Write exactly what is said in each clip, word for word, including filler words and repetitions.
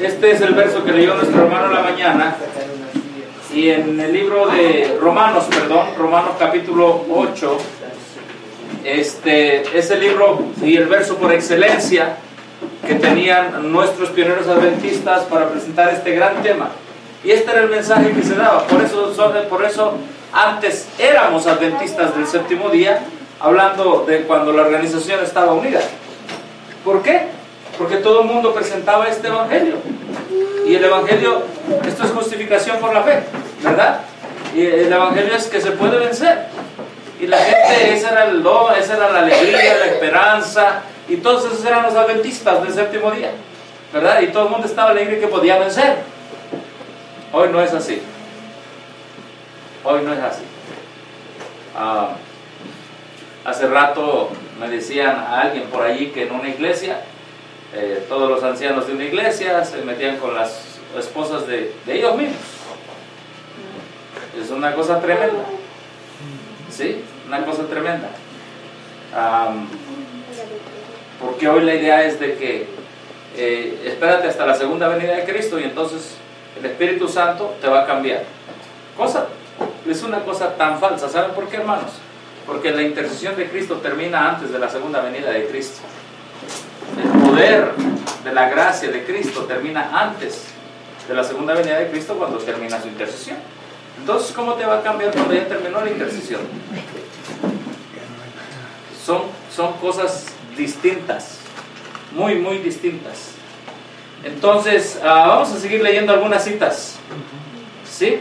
Este es el verso que leyó nuestro hermano en la mañana. Y en el libro de Romanos, perdón, Romanos capítulo ocho, este es el libro y el verso por excelencia que tenían nuestros pioneros adventistas para presentar este gran tema. Y este era el mensaje que se daba. Por eso, por eso antes éramos adventistas del séptimo día, hablando de cuando la organización estaba unida. ¿Por qué? Porque todo el mundo presentaba este evangelio. Y el evangelio, esto es justificación por la fe, ¿verdad? Y el evangelio es que se puede vencer. Y la gente, esa era el do, esa era la alegría, la esperanza. Y todos esos eran los adventistas del séptimo día, ¿verdad? Y todo el mundo estaba alegre que podía vencer. Hoy no es así. Hoy no es así. Ah, hace rato me decían a alguien por allí que en una iglesia, eh, todos los ancianos de una iglesia se metían con las esposas de, de ellos mismos. Es una cosa tremenda. ¿Sí? Una cosa tremenda. Um, porque hoy la idea es de que eh, espérate hasta la segunda venida de Cristo y entonces el Espíritu Santo te va a cambiar. Cosa, es una cosa tan falsa. ¿Saben por qué, hermanos? Porque la intercesión de Cristo termina antes de la segunda venida de Cristo. El poder de la gracia de Cristo termina antes de la segunda venida de Cristo, cuando termina su intercesión. Entonces, ¿cómo te va a cambiar cuando ya terminó la intercesión? Son, son cosas distintas, muy, muy distintas. Entonces, uh, vamos a seguir leyendo algunas citas. ¿Sí?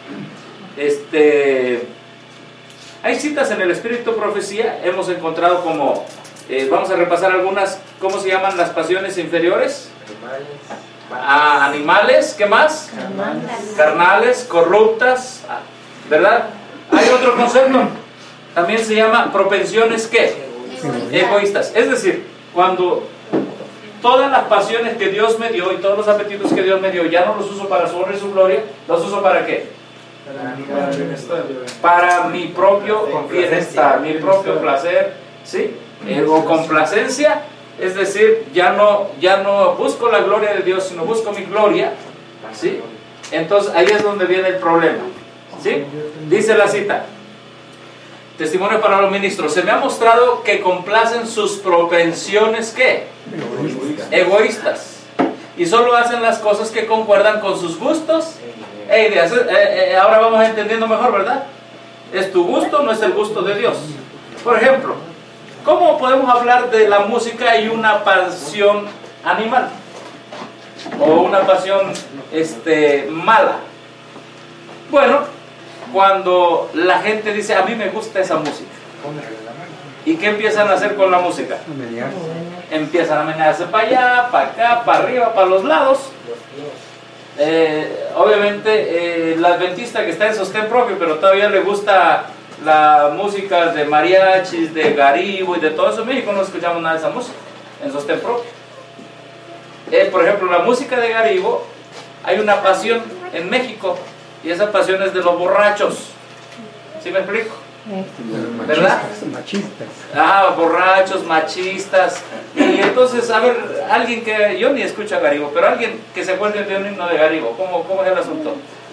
Este, hay citas en el Espíritu Profecía. Hemos encontrado como, eh, vamos a repasar algunas. ¿Cómo se llaman las pasiones inferiores? A animales, ¿qué más? Carnales, Carnales corruptas, ¿verdad? Hay otro concepto, también se llama propensiones, ¿qué? Egoístas. Egoístas. Es decir, cuando todas las pasiones que Dios me dio y todos los apetitos que Dios me dio ya no los uso para su honra y su gloria, ¿los uso para qué? Para, bienestar. Para mi propio bienestar, mi propio placer, ¿sí? Ego complacencia. Es decir, ya no, ya no busco la gloria de Dios, sino busco mi gloria, ¿sí? Entonces ahí es donde viene el problema, ¿sí? Dice la cita, testimonio para los ministros, se me ha mostrado que complacen sus propensiones, ¿qué? Egoístas. Egoístas. Y solo hacen las cosas que concuerdan con sus gustos e ideas. Eh, eh, ahora vamos entendiendo mejor, ¿verdad? Es tu gusto, no es el gusto de Dios. Por ejemplo, ¿cómo podemos hablar de la música y una pasión animal? O una pasión este, mala. Bueno, cuando la gente dice, a mí me gusta esa música. ¿Y qué empiezan a hacer con la música? Empiezan a menearse para allá, para acá, para arriba, para los lados. Eh, obviamente, eh, el adventista que está en sostén propio, pero todavía le gusta la música de mariachis, de garibo y de todo eso. En México no escuchamos nada de esa música en sostén propio. Eh, por ejemplo, la música de garibo, hay una pasión en México y esa pasión es de los borrachos. ¿Sí me explico? ¿Verdad? Machistas. Ah, borrachos, machistas. Y entonces, a ver, alguien que, yo ni escucho a garibo, pero alguien que se acuerde de un himno de garibo, ¿cómo, cómo es el asunto?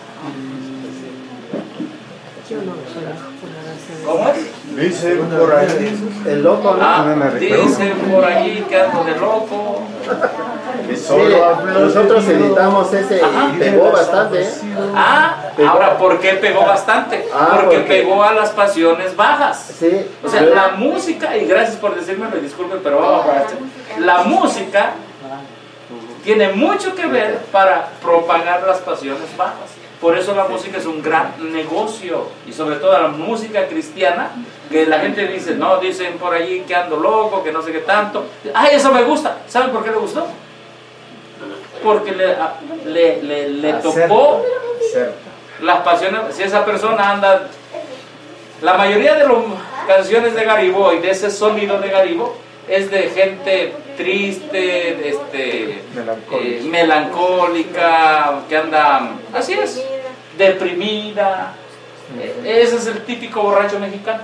¿Cómo es? Dice por ahí el loco, ¿no? Ah, dice por allí que ando de loco. Sí, nosotros editamos ese Ajá. y pegó bastante, ¿eh? Ah, Pegó. ahora, ¿por qué pegó bastante? Ah, porque, porque pegó a las pasiones bajas. Sí. O sea, la música, y gracias por decírmelo, y disculpen, pero vamos a esto. La música tiene mucho que ver para propagar las pasiones bajas. Por eso la música es un gran negocio, y sobre todo la música cristiana, que la gente dice, no, dicen por allí que ando loco, que no sé qué tanto. Ay, eso me gusta. ¿Saben por qué le gustó? Porque le, le, le, le tocó las pasiones. Si esa persona anda, la mayoría de las canciones de garibo y de ese sonido de garibo es de gente triste, este, eh, melancólica, que anda, así es, deprimida. Eh, ese es el típico borracho mexicano.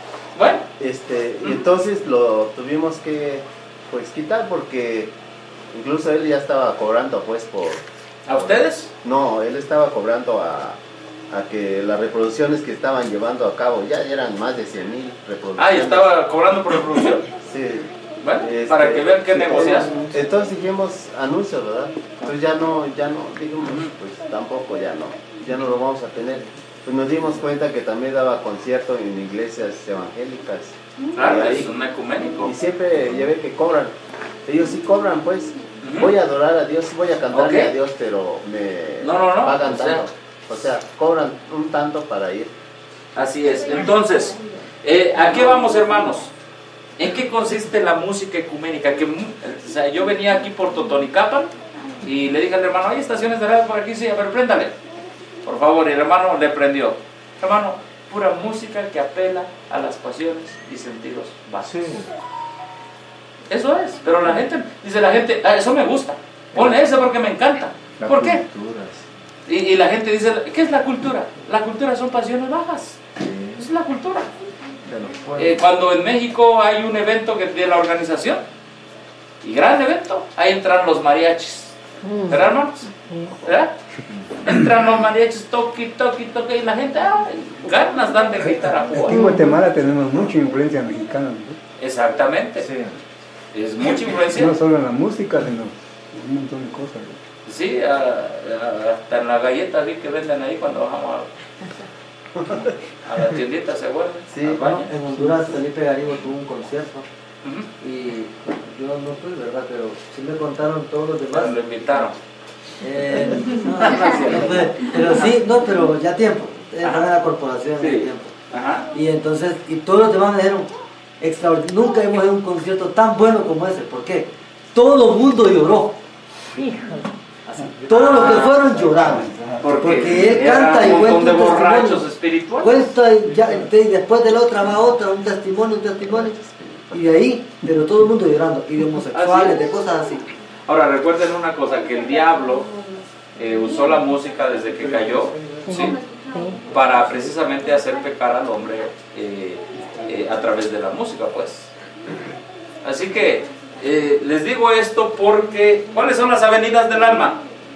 Bueno, este, y entonces lo tuvimos que pues quitar porque Incluso él ya estaba cobrando pues por... ¿A ustedes? No, él estaba cobrando a, a que las reproducciones que estaban llevando a cabo, ya eran más de cien mil reproducciones. Ah, y estaba cobrando por reproducción. Sí. Bueno, Este, para que vean qué sí, negocias. Entonces dijimos anuncios, ¿verdad? Entonces ya no, ya no, dijimos, pues tampoco ya no, ya no lo vamos a tener. Pues nos dimos cuenta que también daba conciertos en iglesias evangélicas. Claro, y, es un ecuménico. y siempre ya ve que cobran. Ellos sí cobran, pues. Uh-huh. Voy a adorar a Dios, voy a cantarle okay. a Dios, pero me no, no, no, pagan o sea, tanto. O sea, cobran un tanto para ir. Así es. Entonces, eh, ¿a qué vamos, hermanos? ¿En qué consiste la música ecuménica? Que, o sea, yo venía aquí por Totonicapán y le dije al hermano, ¿hay estaciones de radio por aquí? Sí, a ver, préndale. Por favor, y el hermano le prendió. Hermano, pura música que apela a las pasiones y sentidos básicos. Sí. Eso es, pero la gente, dice la gente, ah, eso me gusta, ponle eso porque me encanta. La ¿Por qué? Y, y la gente dice, ¿qué es la cultura? La cultura son pasiones bajas. Sí. Es la cultura. Eh, cuando en México hay un evento que, de la organización, y gran evento, ahí entran los mariachis. ¿Verdad, hermanos? ¿Verdad? Entran los mariachis, toqui, toqui, toqui, y la gente, ay, ganas dan de gritar a jugar. En Guatemala tenemos mucha influencia mexicana, ¿no? Exactamente. Sí. Es mucha influencia. No solo en la música, sino en un montón de cosas, ¿no? Sí, a, a, hasta en las galletas vi que venden ahí cuando bajamos a, a la tiendita, ¿se acuerdan? Sí, bueno, en Honduras Felipe Garibo tuvo un concierto. Uh-huh. Y yo no fui, ¿verdad? Pero sí me contaron todos los demás. Pero lo invitaron. Eh, no, no, no, pero sí, no, pero ya tiempo. Estaba en la corporación sí. Ya tiempo. Ajá. Y entonces, y todos los demás me dijeron, extraordinario, nunca hemos hecho un concierto tan bueno como ese. ¿Por qué? Todo el mundo lloró. Así, todos los que fueron lloraron. Porque, porque él canta y cuenta un de borrachos espirituales. Cuenta y, ya, y después de la otra va otra, un testimonio, un testimonio. Y de ahí, pero todo el mundo llorando, y de homosexuales, de cosas así. Ahora recuerden una cosa, que el diablo eh, usó la música desde que cayó, ¿sí? Para precisamente hacer pecar al hombre eh, eh, a través de la música, pues. Así que eh, les digo esto porque, ¿cuáles son las avenidas del alma?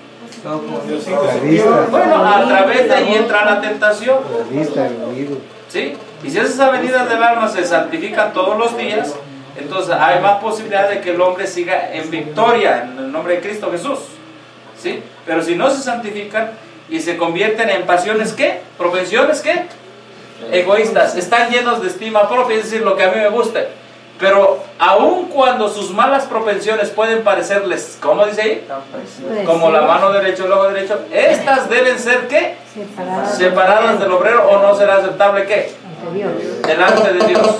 Bueno, a través de ahí entra la tentación. ¿Sí? Y si esas avenidas del alma se santifican todos los días, entonces hay más posibilidad de que el hombre siga en victoria en el nombre de Cristo Jesús. ¿Sí? Pero si no se santifican y se convierten en pasiones, ¿qué? ¿Propensiones qué? Egoístas. Están llenos de estima propia, es decir, lo que a mí me gusta. Pero aun cuando sus malas propensiones pueden parecerles, ¿cómo dice ahí? Como la mano derecha, el ojo derecho, estas deben ser ¿qué? Separadas, Separadas del obrero, o no será aceptable ¿qué? Delante de Dios.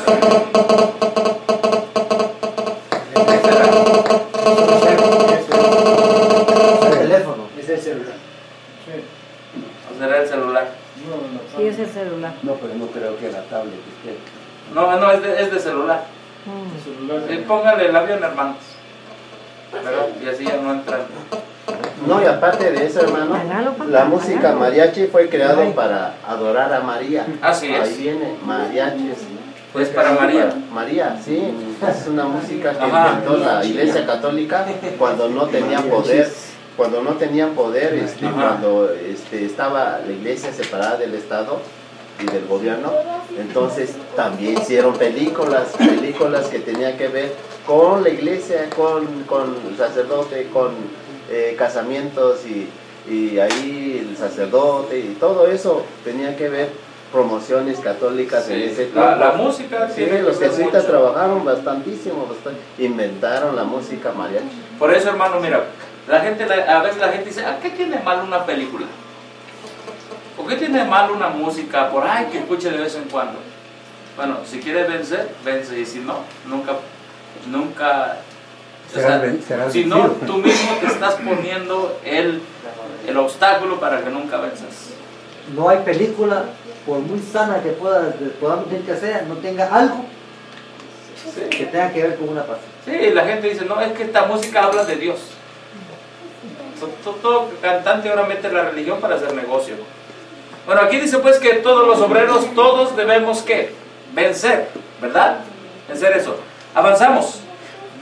El teléfono. Es el celular. ¿O será el celular? Sí, es el celular. No, pero no creo que la tablet esté. No, no, es de, es de celular. Mm. Sí, póngale el avión, hermanos. ¿Verdad? Y así ya no entran. No, y aparte de eso, hermano, la música mariachi fue creado para adorar a María. Así es. Ahí viene, mariachis. Pues para María. María, sí. Es una música que inventó la Iglesia Católica cuando no tenía poder. Cuando no tenían poder, este, cuando este, estaba la Iglesia separada del Estado y del gobierno, entonces también hicieron películas, películas que tenían que ver con la iglesia, con, con el sacerdote, con eh, casamientos y, y ahí el sacerdote y todo eso tenía que ver, promociones católicas sí, en ese tiempo. La, la música, sí, los jesuitas trabajaron bastantísimo, bastante, inventaron la música mariachi. Por eso, hermano, mira, la gente, a veces la gente dice, ¿a qué tiene mal una película? ¿Por qué tiene mal una música por ahí que escuche de vez en cuando? Bueno, si quieres vencer, vence, y si no, nunca, nunca, o sea, será si no, tú mismo te estás poniendo el, el obstáculo para que nunca venzas. No hay película, por muy sana que pueda, podamos decir que sea, no tenga algo sí. que tenga que ver con una pasión. Sí, la gente dice, no, es que esta música habla de Dios. Todo, todo cantante ahora mete la religión para hacer negocio. Bueno, aquí dice pues que todos los obreros, todos debemos ¿qué? Vencer, ¿verdad? Vencer eso. Avanzamos. Debe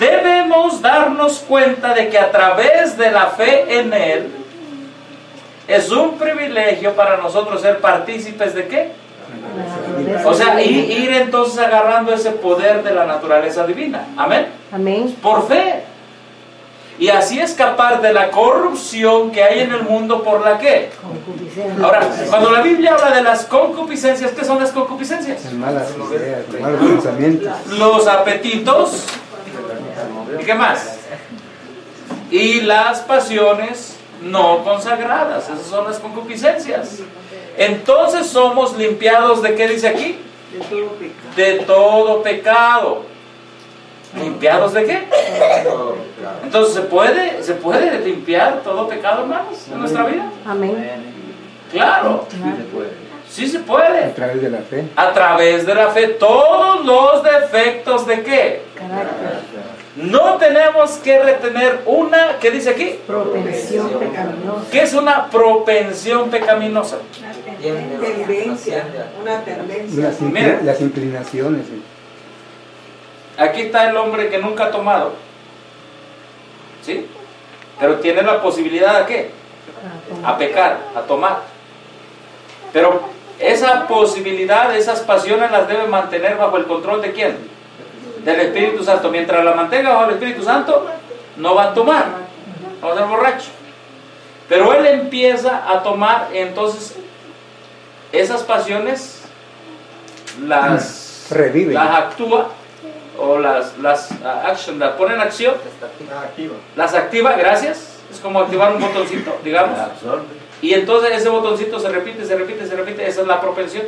debemos darnos cuenta de que a través de la fe en Él, es un privilegio para nosotros ser partícipes de ¿qué? O sea, ir, ir entonces agarrando ese poder de la naturaleza divina. Amén. Amén. Por fe. Y así escapar de la corrupción que hay en el mundo por la ¿qué? Concupiscencia. Ahora, cuando la Biblia habla de las concupiscencias, ¿qué son las concupiscencias? Malas ideas, malos pensamientos. Los apetitos. ¿Y qué más? Y las pasiones no consagradas. Esas son las concupiscencias. Entonces somos limpiados de ¿qué dice aquí? De todo pecado. De todo pecado. ¿Limpiados de qué? Entonces, ¿se puede, ¿se puede limpiar todo pecado, hermanos, en nuestra vida? Amén. Claro, Sí se puede. sí se puede. A través de la fe. A través de la fe, todos los defectos de qué? Carácter. No tenemos que retener una, ¿qué dice aquí? Propensión pecaminosa. ¿Qué es una propensión pecaminosa? Tendencia, una tendencia. Las, incl- Mira. las inclinaciones. sí. Aquí está el hombre que nunca ha tomado, ¿sí? Pero tiene la posibilidad de ¿qué? A pecar, a tomar. Pero esa posibilidad, esas pasiones las debe mantener bajo el control de ¿quién? Del Espíritu Santo. Mientras la mantenga bajo el Espíritu Santo, no va a tomar, no va a ser borracho. Pero él empieza a tomar, entonces esas pasiones las, Revive. las actúa, o las, las uh, action, las pone en acción, las activa, gracias. Es como activar un botoncito, digamos. Y entonces ese botoncito se repite, se repite, se repite. Esa es la propensión.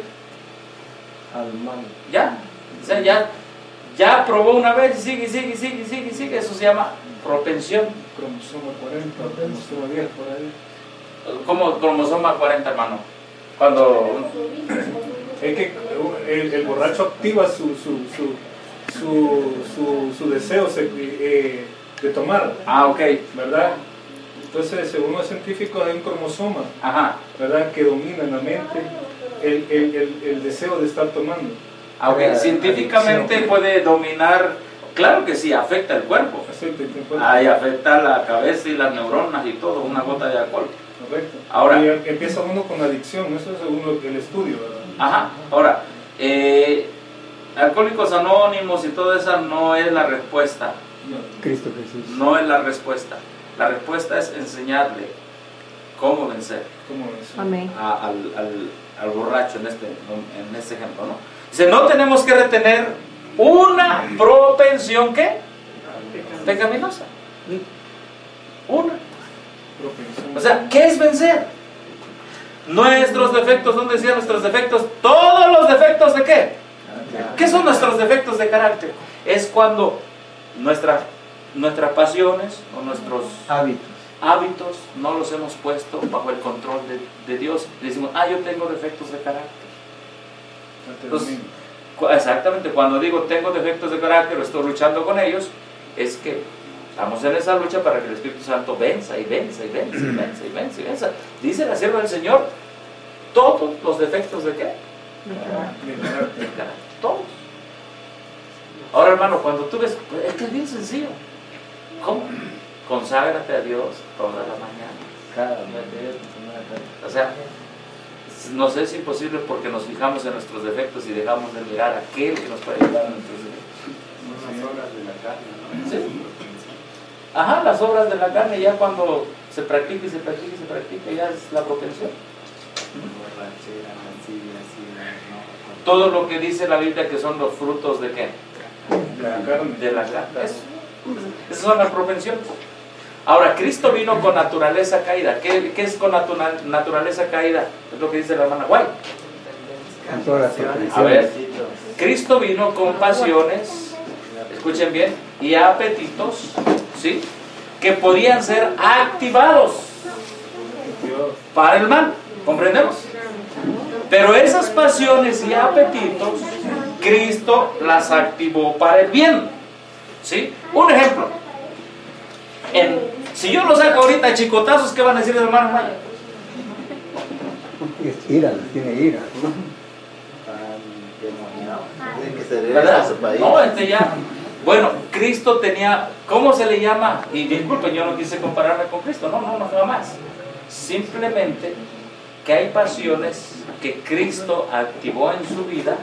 Ya, o sea, ya, ya probó una vez y sigue, sigue, sigue, sigue, sigue. Eso se llama propensión. Cromosoma cuarenta, cromosoma diez, por ahí. Como cromosoma cuarenta, hermano. Cuando Es que el, el borracho activa su, su, su, su, su, su deseo se- eh, de tomar, ah, ok, ¿verdad? Entonces, según los científicos, hay un cromosoma, ajá, ¿verdad?, que domina en la mente el, el, el, el deseo de estar tomando. ah, ok. Científicamente puede dominar, claro que sí, afecta el cuerpo. Así que te puede- Ahí afecta la cabeza y las neuronas y todo, una gota de alcohol. Correcto. Ahora- Y empieza uno con adicción, eso es según lo que el estudio, ¿verdad? Ajá, ahora, eh, Alcohólicos Anónimos y todo eso no es la respuesta, Cristo Jesús. no es la respuesta. La respuesta es enseñarle cómo vencer ¿Cómo es? Amén. a- al, al- al borracho en este, en este ejemplo, ¿no? Dice, no tenemos que retener una propensión, ¿qué? Pecaminosa. Una. Propensión. O sea, ¿qué es vencer? Nuestros defectos, ¿dónde decía nuestros defectos? Todos los defectos de ¿qué? ¿Qué son nuestros defectos de carácter? Es cuando nuestra, nuestras pasiones o nuestros Hábitos. hábitos no los hemos puesto bajo el control de, de Dios. Y decimos, ah, yo tengo defectos de carácter. Entonces, cu- exactamente, cuando digo tengo defectos de carácter o estoy luchando con ellos, es que estamos en esa lucha para que el Espíritu Santo venza y venza y venza y venza y venza y venza. Dice la sierva del Señor, todos los defectos de qué? De carácter. Todos. Ahora, hermano, cuando tú ves, es que es bien sencillo. ¿Cómo? Conságrate a Dios toda la mañana. Cada vez. O sea, no sé si es imposible porque nos fijamos en nuestros defectos y dejamos de mirar a aquel que nos puede ayudar en nuestros defectos. Unas obras de la carne, ¿no? ¿Sí? Ajá, las obras de la carne ya cuando se practica y se practica y se practica ya es la propensión. Borrachera, lascivia, sida, no. Todo lo que dice la Biblia que son los frutos de qué? La carne. De la carne. Eso. Esas son las propensiones. Ahora, Cristo vino con naturaleza caída. ¿Qué, qué es con natura- naturaleza caída? Es lo que dice la hermana Guay. Con todas las A ver, pretensiones. Cristo vino con pasiones, escuchen bien, y apetitos, ¿sí? Que podían ser activados para el mal, ¿comprendemos? Pero esas pasiones y apetitos, Cristo las activó para el bien, ¿sí? Un ejemplo, en, si yo lo saco ahorita a chicotazos, ¿qué van a decir los hermanos Maya? Es ira, tiene ira. Tiene que se regresa ¿Verdad? a su país. No, este ya, Bueno, Cristo tenía, ¿cómo se le llama? Y disculpen, yo no quise compararme con Cristo, no, no, no, jamás. Simplemente que hay pasiones que Cristo activó en su vida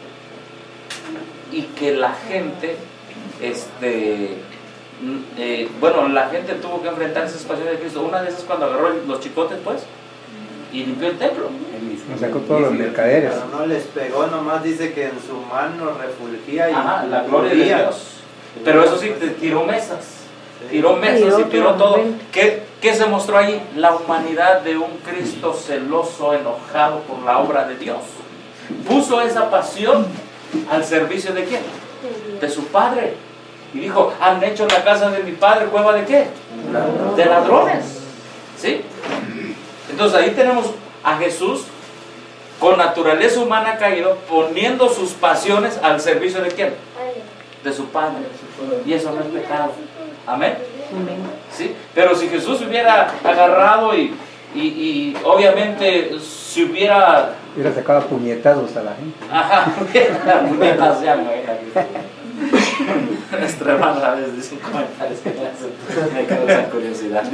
y que la gente, este, eh, bueno, la gente tuvo que enfrentar esas pasiones de Cristo. Una de esas cuando agarró los chicotes, pues, y limpió el templo. Nos sacó todos los mercaderes. Pero no les pegó, nomás dice que en su mano refulgía y Ajá, la gloria de Dios. Pero eso sí, tiró mesas. Tiró mesas Tiró y tiró todo. todo. ¿Qué, ¿Qué se mostró allí? La humanidad de un Cristo celoso, enojado por la obra de Dios. Puso esa pasión al servicio de quién? De su Padre. Y dijo, han hecho la casa de mi Padre cueva de qué? De ladrones. ¿Sí? Entonces ahí tenemos a Jesús con naturaleza humana caído, poniendo sus pasiones al servicio de quién? De su Padre. Y eso no es pecado. Amén. ¿Sí? Pero si Jesús hubiera agarrado y, y, y obviamente si hubiera... Hubiera sacado puñetazos a la gente. Ajá, puñetazos, ya me Nuestra hermana a veces dice comentarios que me hacen, me causan curiosidad.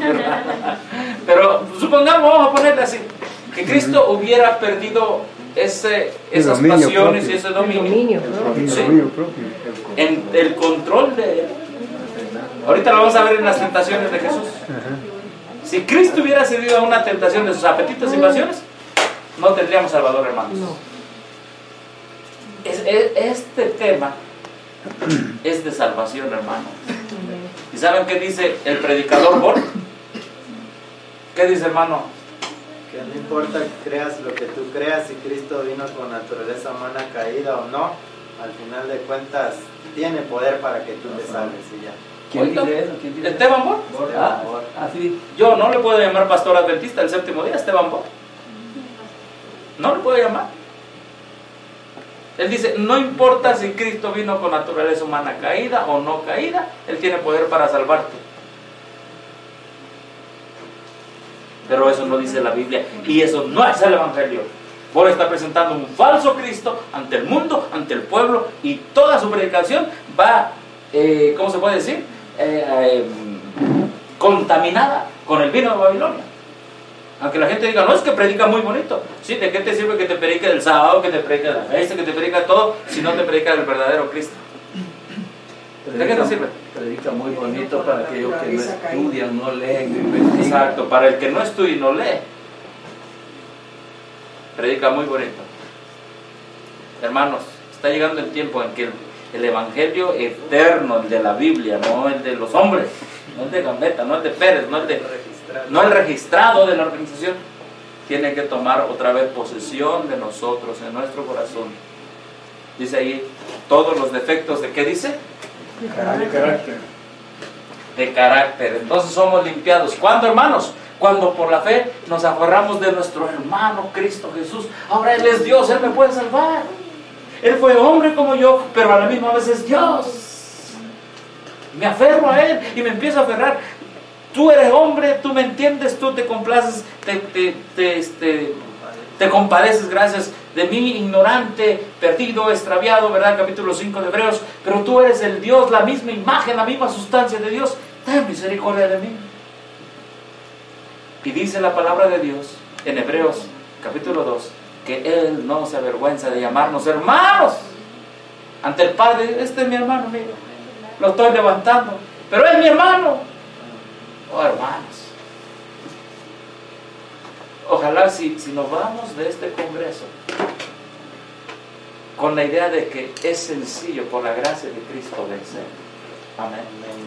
Pero supongamos, vamos a ponerle así, que Cristo hubiera perdido ese, esas dominio pasiones propio. y ese dominio, dominio, El Sí. dominio propio. en el control de él. Ahorita lo vamos a ver en las tentaciones de Jesús. Ajá. Si Cristo hubiera cedido a una tentación de sus apetitos y pasiones, no tendríamos Salvador, hermanos. No. Es, es- este tema es de salvación, hermano. ¿Y saben qué dice el predicador Borg? ¿Qué dice, hermano? que no importa que creas lo que tú creas, si Cristo vino con naturaleza humana caída o no, al final de cuentas tiene poder para que tú te salves y ya. ¿Quién dice eso? ¿Quién dice eso? ¿Esteban Borg? Ah, ah, sí. Yo no le puedo llamar pastor adventista el séptimo día, Esteban Borg. No le puedo llamar. Él dice, no importa si Cristo vino con naturaleza humana caída o no caída, Él tiene poder para salvarte. Pero eso no dice la Biblia y eso no es el Evangelio. Borg está presentando un falso Cristo ante el mundo, ante el pueblo, y toda su predicación va, eh, ¿cómo se puede decir? Eh, eh, contaminada con el vino de Babilonia. Aunque la gente diga, no, es que predica muy bonito. Sí, ¿de qué te sirve que te predique del sábado, que te predique de la fiesta, que te predica todo, si no te predica del verdadero Cristo? ¿De qué te sirve? Predica muy bonito para aquellos que no estudian, no leen, no investigan. Exacto, para el que no estudia y no lee, predica muy bonito. Hermanos, está llegando el tiempo en que el, el evangelio eterno, el de la Biblia, no el de los hombres, no el de Gambetta, no el de Pérez, no el de, no el registrado de la organización, tiene que tomar otra vez posesión de nosotros, en nuestro corazón. Dice ahí, todos los defectos de, ¿qué dice? De carácter. De carácter. Entonces somos limpiados. ¿Cuándo, hermanos? Cuando por la fe nos aferramos de nuestro hermano Cristo Jesús. Ahora Él es Dios, Él me puede salvar. Él fue hombre como yo, pero a la misma vez es Dios. Me aferro a Él y me empiezo a aferrar. Tú eres hombre, tú me entiendes, tú te complaces, te, te, te, este, te compadeces, gracias de mí, ignorante, perdido, extraviado, ¿verdad? Capítulo cinco de Hebreos. Pero tú eres el Dios, la misma imagen, la misma sustancia de Dios. Ten misericordia de mí. Y dice la palabra de Dios en Hebreos capítulo dos que Él no se avergüenza de llamarnos hermanos ante el Padre. Este es mi hermano, mira, lo estoy levantando, pero es mi hermano. Oh, hermanos, ojalá si, si nos vamos de este congreso con la idea de que es sencillo por la gracia de Cristo vencer. Amén.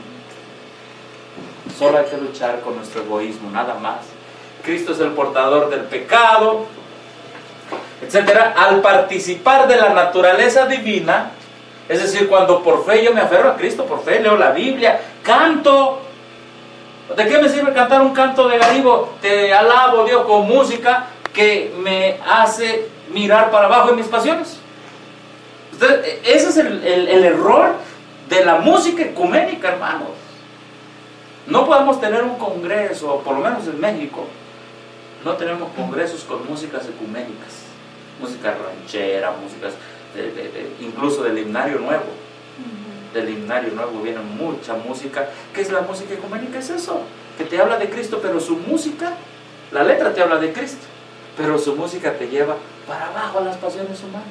Solo hay que luchar con nuestro egoísmo, nada más. Cristo es el portador del pecado, etcétera. Al participar de la naturaleza divina, es decir, cuando por fe yo me aferro a Cristo, por fe leo la Biblia, canto. ¿De qué me sirve cantar un canto de Garibo? Te alabo, Dios, con música que me hace mirar para abajo en mis pasiones. Entonces, ese es el, el, el error de la música ecuménica, hermanos. No podemos tener un congreso, por lo menos en México, no tenemos congresos con músicas ecuménicas, música ranchera, músicas de, de, de, incluso del himnario nuevo. del himnario nuevo viene mucha música. ¿Qué es la música ecuménica? Es eso, que te habla de Cristo, pero su música, la letra te habla de Cristo, pero su música te lleva para abajo a las pasiones humanas.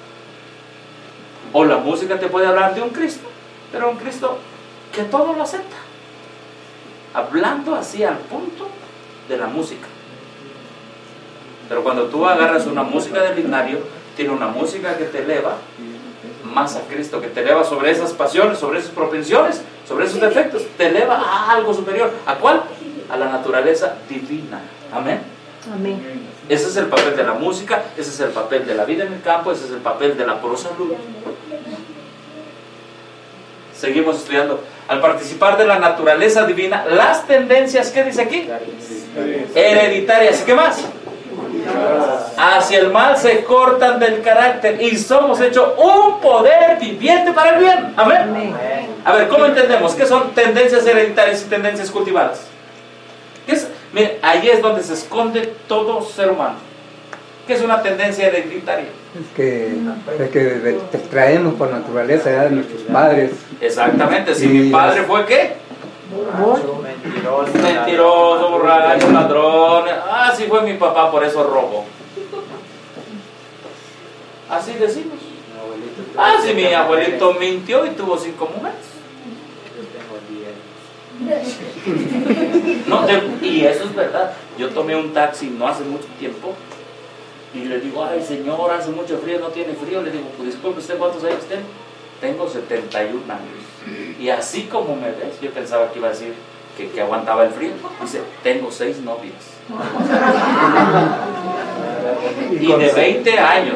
O la música te puede hablar de un Cristo, pero un Cristo que todo lo acepta, hablando así al punto de la música. Pero cuando tú agarras una música del himnario, tiene una música que te eleva más a Cristo, que te eleva sobre esas pasiones, sobre esas propensiones, sobre esos defectos, te eleva a algo superior. ¿A cuál? A la naturaleza divina. Amén. Amén. Ese es el papel de la música, ese es el papel de la vida en el campo, ese es el papel de la prosalud. Seguimos estudiando. Al participar de la naturaleza divina, las tendencias, ¿qué dice aquí? Hereditarias. ¿Qué más? Hacia el mal se cortan del carácter y somos hechos un poder viviente para el bien. Amén. Amén. A ver, ¿cómo entendemos? ¿Qué son tendencias hereditarias y tendencias cultivadas? ¿Qué es? Mire, ahí es donde se esconde todo ser humano. ¿Qué es una tendencia hereditaria? Es que, es que te traemos por naturaleza ya de nuestros padres. Exactamente. Si Y mi padre las- fue ¿qué? Mentiroso. Mentiroso, borracho, ladrón. Ah, sí fue mi papá, por eso robo. Así decimos. Ah, sí, mi abuelito mintió y tuvo cinco mujeres. No, de- y eso es verdad. Yo tomé un taxi no hace mucho tiempo y le digo, ay señor, hace mucho frío, no tiene frío. Le digo, pues disculpe, ¿usted cuántos años tiene? Tengo setenta y un años. Y así como me ves, yo pensaba que iba a decir que, que aguantaba el frío. Dice, tengo seis novias. Y de veinte años.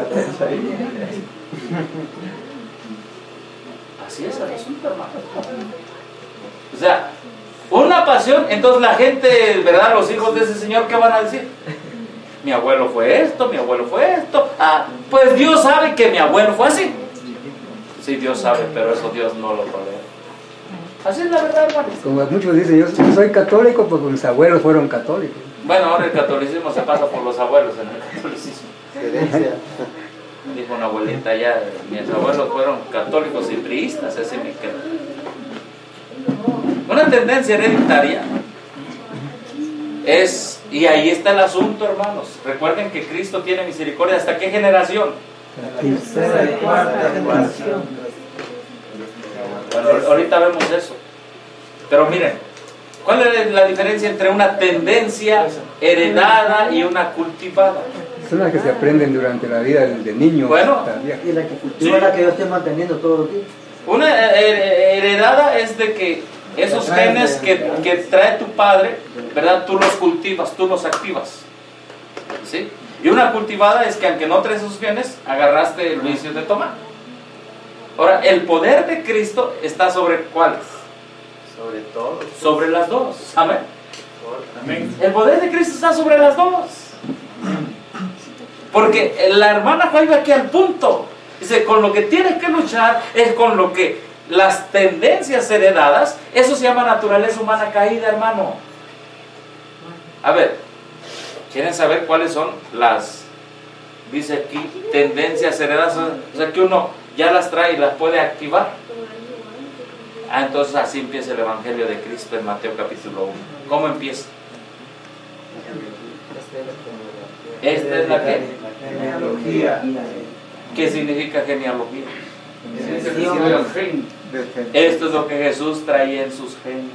Así es el asunto, hermano. O sea, una pasión, entonces la gente, ¿verdad? Los hijos de ese señor, ¿qué van a decir? Mi abuelo fue esto, mi abuelo fue esto. Ah, pues Dios sabe que mi abuelo fue así. Sí, Dios sabe, pero eso Dios no lo tolera. Así es la verdad, hermano. Como muchos dicen, yo soy católico porque mis abuelos fueron católicos. Bueno, ahora el catolicismo se pasa por los abuelos en el catolicismo. Herencia. Dijo una abuelita ya, mis abuelos fueron católicos y priistas, así me queda. Una tendencia hereditaria es, y ahí está el asunto, hermanos. Recuerden que Cristo tiene misericordia. ¿Hasta qué generación? Tercera y cuarta generación. Bueno, ahorita vemos eso. Pero miren, ¿cuál es la diferencia entre una tendencia heredada y una cultivada? Son las que se aprenden durante la vida de niño. Bueno. hasta viejo. Y la que cultiva Sí. la que yo estoy manteniendo todos los días. Una eh, heredada es de que esos genes que, que trae tu padre, ¿verdad? Tú los cultivas, tú los activas. ¿Sí? Y una cultivada es que aunque no traes esos genes, agarraste el vicio de tomar. Ahora, el poder de Cristo está sobre ¿cuáles? Sobre todo. Sobre las dos. Amén. Amén. El poder de Cristo está sobre las dos. Porque la hermana Juan iba aquí al punto. Dice, con lo que tienes que luchar es con lo que las tendencias heredadas, eso se llama naturaleza humana caída, hermano. A ver, ¿quieren saber cuáles son las, dice aquí, tendencias heredadas? O sea, que uno ya las trae y las puede activar. Ah, entonces así empieza el Evangelio de Cristo en Mateo capítulo uno. ¿Cómo empieza? Esta es la que, Genealogía. ¿qué significa genealogía? Esto es lo que Jesús traía en sus genes.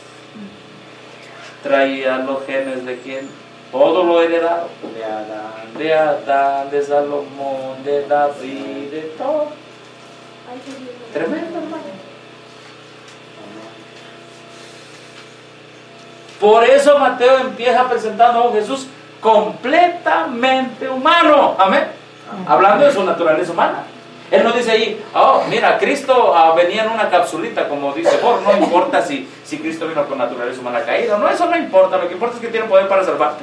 Traía los genes de quién? Todo lo heredado. De Adán. De Adán, de Salomón, de David, de todo. Tremendo, hermano. Por eso Mateo empieza presentando a un Jesús completamente humano. Amén. Hablando de su naturaleza humana. Él no dice ahí, oh, mira, Cristo uh, venía en una capsulita, como dice, oh, no importa si, si Cristo vino con naturaleza humana caída. No, eso no importa. Lo que importa es que tiene poder para salvarte.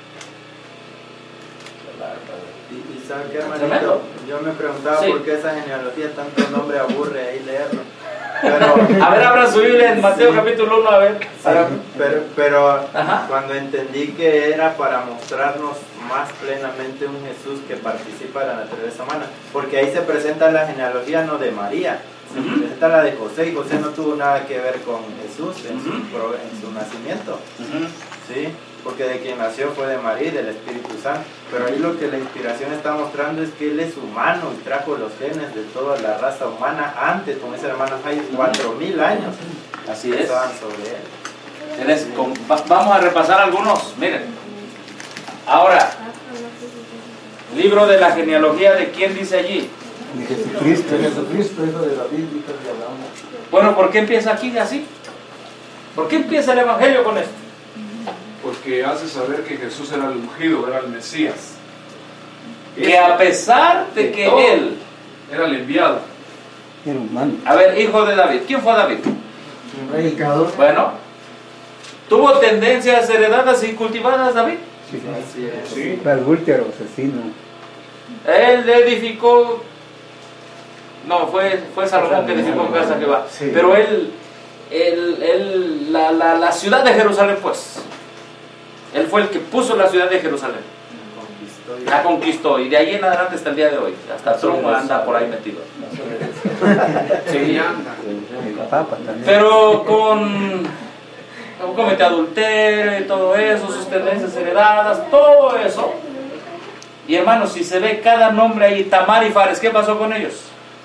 Y, y ¿saben qué, Tremendo. hermanito? Yo me preguntaba Sí. por qué esa genealogía tanto nombre aburre ahí leerlo. Pero, A ver, abra su Biblia en Mateo capítulo uno, a ver. Para- pero, pero Ajá. cuando entendí que era para mostrarnos más plenamente un Jesús que participa de la naturaleza humana, porque ahí se presenta la genealogía no de María, Uh-huh. Esta es la de José, y José no tuvo nada que ver con Jesús en, uh-huh. su, en su nacimiento. Uh-huh. ¿Sí? Porque de quien nació fue de María y del Espíritu Santo. Pero ahí lo que la inspiración está mostrando es que él es humano y trajo los genes de toda la raza humana antes, como dice el hermano Jaime, cuatro mil años. Así es. Estaban sobre él. él es, con, vamos a repasar algunos, miren. Ahora, libro de la genealogía, ¿de quién dice allí? De Jesucristo. De Jesucristo, hijo de David, hijo de Abraham. Bueno, ¿por qué empieza aquí así? ¿Por qué empieza el Evangelio con esto? Porque hace saber que Jesús era el ungido, era el Mesías. Que a pesar de que él era el enviado. Era humano. A ver, hijo de David. ¿Quién fue David? Un rey creador. Bueno, ¿tuvo tendencias heredadas y cultivadas David? Sí, Así es. Sí. fue adúltero, asesino. Él edificó. No, fue, fue Salomón que edificó casa que va. Sí. Pero él, él, él la, la, la ciudad de Jerusalén, pues. Él fue el que puso la ciudad de Jerusalén. La conquistó y de ahí en adelante hasta el día de hoy. Hasta Trump anda por ahí metido. Sí, anda. El Papa también. Pero con comete adulterio y todo eso, sus tendencias heredadas, todo eso. Y hermanos, si se ve cada nombre ahí, Tamar y Fares, ¿qué pasó con ellos?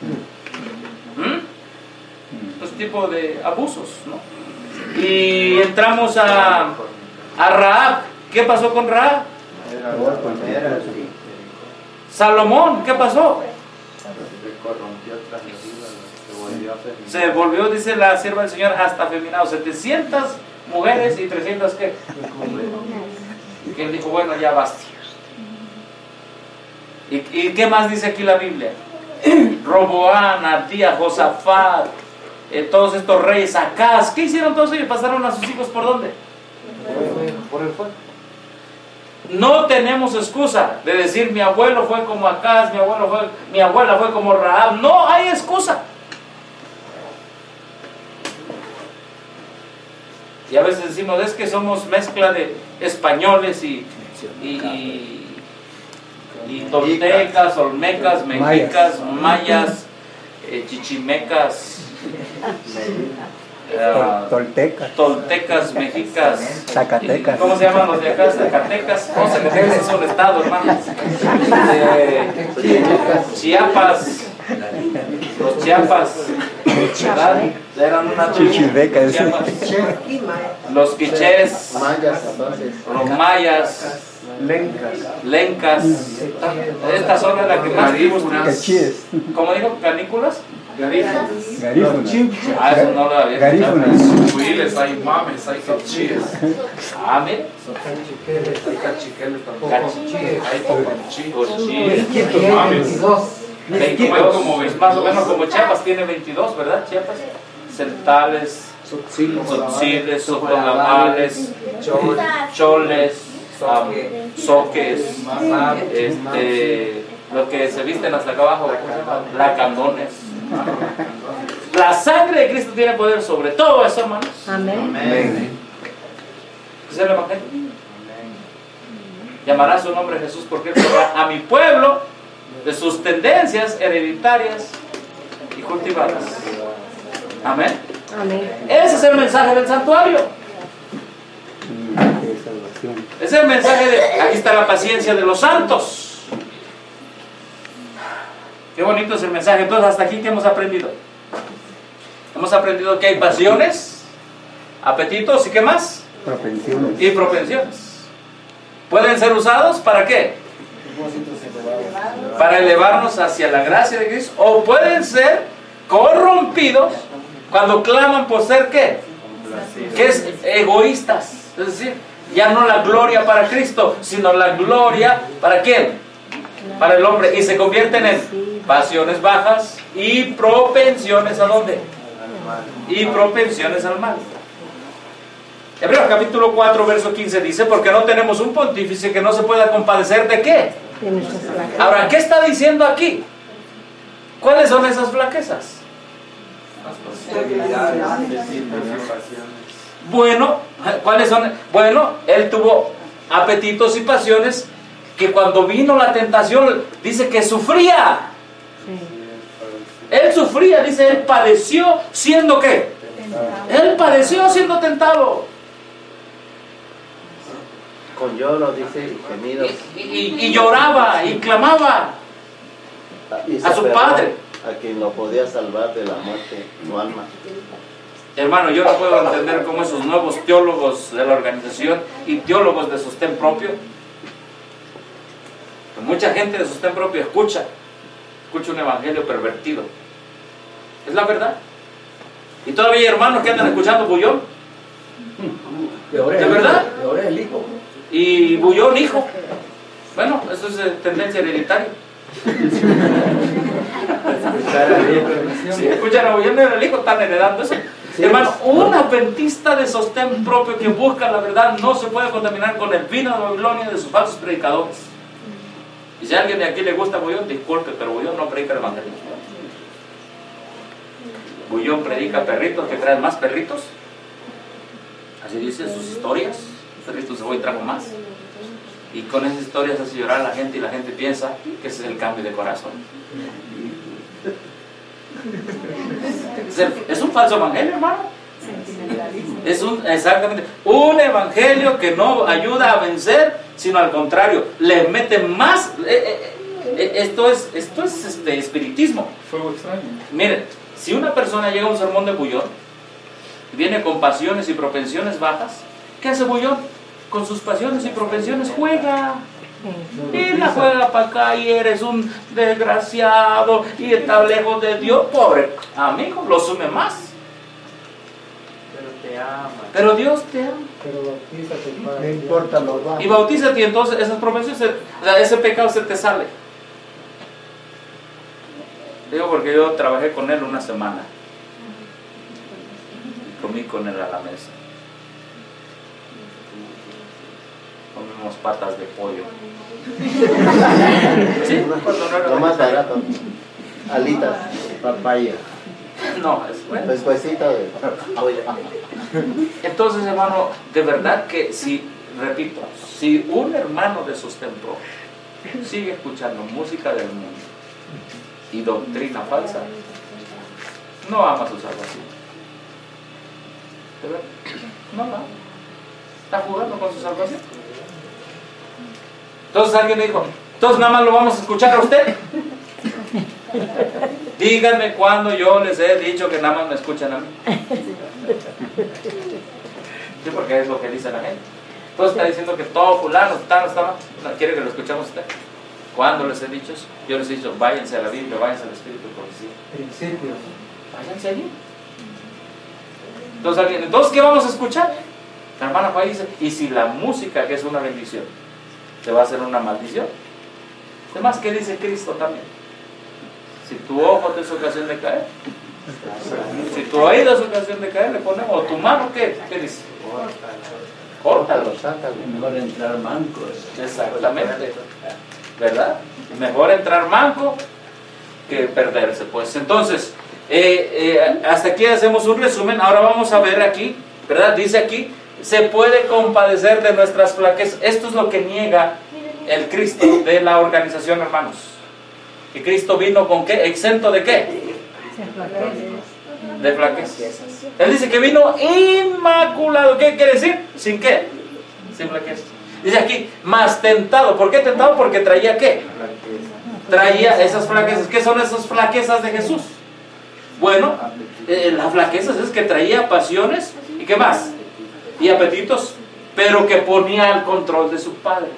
¿Mm? Pues tipo de abusos, ¿no? Y entramos a, a Rahab. ¿Qué pasó con Rahab? Era la primera, sí. Salomón, ¿qué pasó? Se corrompió tras la vida, se volvió afeminado. Se volvió, dice la sierva del Señor, hasta afeminado. setecientas mujeres y trescientas ¿qué? Que él dijo, bueno, ya basta. ¿Y, ¿Y qué más dice aquí la Biblia? Roboán, Abdías, Josafat, eh, todos estos reyes, Acaz. ¿Qué hicieron todos ellos? ¿Pasaron a sus hijos por dónde? Por el fuego. No tenemos excusa de decir mi abuelo fue como Acaz, mi abuelo fue, mi abuela fue como Rahab. No hay excusa. Y a veces decimos, es que somos mezcla de españoles y, y, y, y toltecas, olmecas, mexicas, mayas, eh, chichimecas, uh, Toltecas. toltecas, mexicas, Zacatecas. ¿cómo se llaman los de acá? Zacatecas. No, Zacatecas es un estado, hermano. Eh, Chiapas, los Chiapas, ¿verdad? Eran una tribu. Chichimecas. Chiapas. Los quichés, Mayas, entonces. los mayas, Lencas. lencas. Esta zona es la que más tribus tiene. Cachíes. ¿Cómo digo? ¿Canículas? Garífunas. Garífunas. Ah, eso no lo había escuchado. Garífunas. Huiles, hay mames, hay cachíes. Ah, mira. Hay cachiqueles tampoco. Cachiqueles. Hay popanchí. Cochilles. Mames. veintidós, como es más o menos como Chiapas tiene veintidós, ¿verdad? Chiapas. Centales, Tzotziles, Sotogamales, Choles, um, Soques, este, los que se visten hasta acá abajo, Lacandones. La sangre de Cristo tiene poder sobre todo eso, hermanos. Amén. Amén. ¿Es el Evangelio? Llamará su nombre Jesús porque él sacará a mi pueblo de sus tendencias hereditarias y cultivadas. Amén. Amén. Ese es el mensaje del santuario. Ese es el mensaje de, aquí está la paciencia de los santos. Qué bonito es el mensaje. Entonces, hasta aquí, ¿qué hemos aprendido? Hemos aprendido que hay pasiones, apetitos y ¿qué más? Propensiones. Y propensiones. ¿Pueden ser usados para qué? Para elevarnos hacia la gracia de Cristo. O pueden ser corrompidos cuando claman por ser ¿qué? Que es egoístas. Es decir, ya no la gloria para Cristo, sino la gloria ¿para quién? Para el hombre. Y se convierten en pasiones bajas y propensiones ¿a dónde? Y propensiones al mal. Hebreos capítulo cuatro, verso quince dice, porque no tenemos un pontífice que no se pueda compadecer de qué. De nuestras flaquezas. Ahora, ¿qué está diciendo aquí? ¿Cuáles son esas flaquezas? Bueno, ¿cuáles son? Bueno, él tuvo apetitos y pasiones que cuando vino la tentación dice que sufría. Él sufría, dice, él padeció siendo ¿qué? Él padeció siendo tentado. Con lloro, dice, y gemidos. Y, y, y lloraba y clamaba Y se a su aferró padre. A quien lo podía salvar de la muerte, su alma. Hermano, yo no puedo entender cómo esos nuevos teólogos de la organización y teólogos de sostén propio, que mucha gente de sostén propio escucha, escucha un evangelio pervertido. Es la verdad. Y todavía hay hermanos que andan escuchando bullón. ¿De verdad? el hijo. Y bullón hijo. Bueno, eso es eh, tendencia hereditaria. Si escuchan a bullón el hijo, están heredando eso. Sí, hermano, un adventista de sostén propio que busca la verdad no se puede contaminar con el vino de Babilonia de sus falsos predicadores. Y si a alguien de aquí le gusta bullón, disculpe, pero bullón no predica el evangelio. Bullón predica perritos que traen más perritos. Así dice sus historias. Cristo se fue y trajo más. Y con esas historias hace llorar a la gente y la gente piensa que ese es el cambio de corazón. Es un falso evangelio, hermano. Es un, exactamente, un evangelio que no ayuda a vencer, sino al contrario, le mete más. Eh, eh, esto es, esto es este, espiritismo. Fuego extraño. Miren, si una persona llega a un sermón de bullón, viene con pasiones y propensiones bajas, ¿qué hace bullón? Con sus pasiones y propensiones juega. Y la juega para acá y eres un desgraciado y estás lejos de Dios. Pobre amigo, lo sume más. Pero te ama. Pero Dios te ama. Pero bautízate, Padre. No importa lo bajo. Y bautízate y entonces esas propensiones, o sea, ese pecado se te sale. Digo porque yo trabajé con él una semana. Y comí con él a la mesa. Comimos patas de pollo. ¿Sí? Cuando no era Lo más barato. Alitas, papaya. No, es bueno. Pescuecito de pollo. Entonces, hermano, de verdad que si, repito, si un hermano de sostén propio sigue escuchando música del mundo y doctrina falsa, no ama su salvación. ¿De verdad? No la ama. Está jugando con su salvación. Entonces alguien me dijo, entonces nada más lo vamos a escuchar a usted. Díganme cuando yo les he dicho que nada más me escuchan a mí. Sí, porque es lo que dice la gente. Entonces está diciendo que todo fulano, está, está, no quiere que lo escuchemos a usted. ¿Cuándo les he dicho eso? Yo les he dicho, váyanse a la Biblia, váyanse al Espíritu de Profecía. Principios. Váyanse allí. Entonces alguien, entonces ¿qué vamos a escuchar? La hermana Juan dice, y si la música, que es una bendición, te va a hacer una maldición. Además, ¿qué dice Cristo también? Si tu ojo te es ocasión de caer, si tu oído es ocasión de caer, le ponemos, o tu mano, ¿qué? ¿Qué dice? Córtalo. Mejor entrar manco. Exactamente. ¿Verdad? Mejor entrar manco que perderse. Pues entonces, eh, eh, hasta aquí hacemos un resumen. Ahora vamos a ver aquí, ¿verdad? Dice aquí, se puede compadecer de nuestras flaquezas. Esto es lo que niega el Cristo de la organización, hermanos. ¿Y Cristo vino con qué? ¿Exento de qué? De flaquezas. Él dice que vino inmaculado. ¿Qué quiere decir? ¿Sin qué? Sin flaquezas. Dice aquí, más tentado. ¿Por qué tentado? Porque traía ¿qué? Traía esas flaquezas. ¿Qué son esas flaquezas de Jesús? Bueno, eh, las flaquezas es que traía pasiones. ¿Y qué más? Y apetitos, pero que ponía al control de su padre.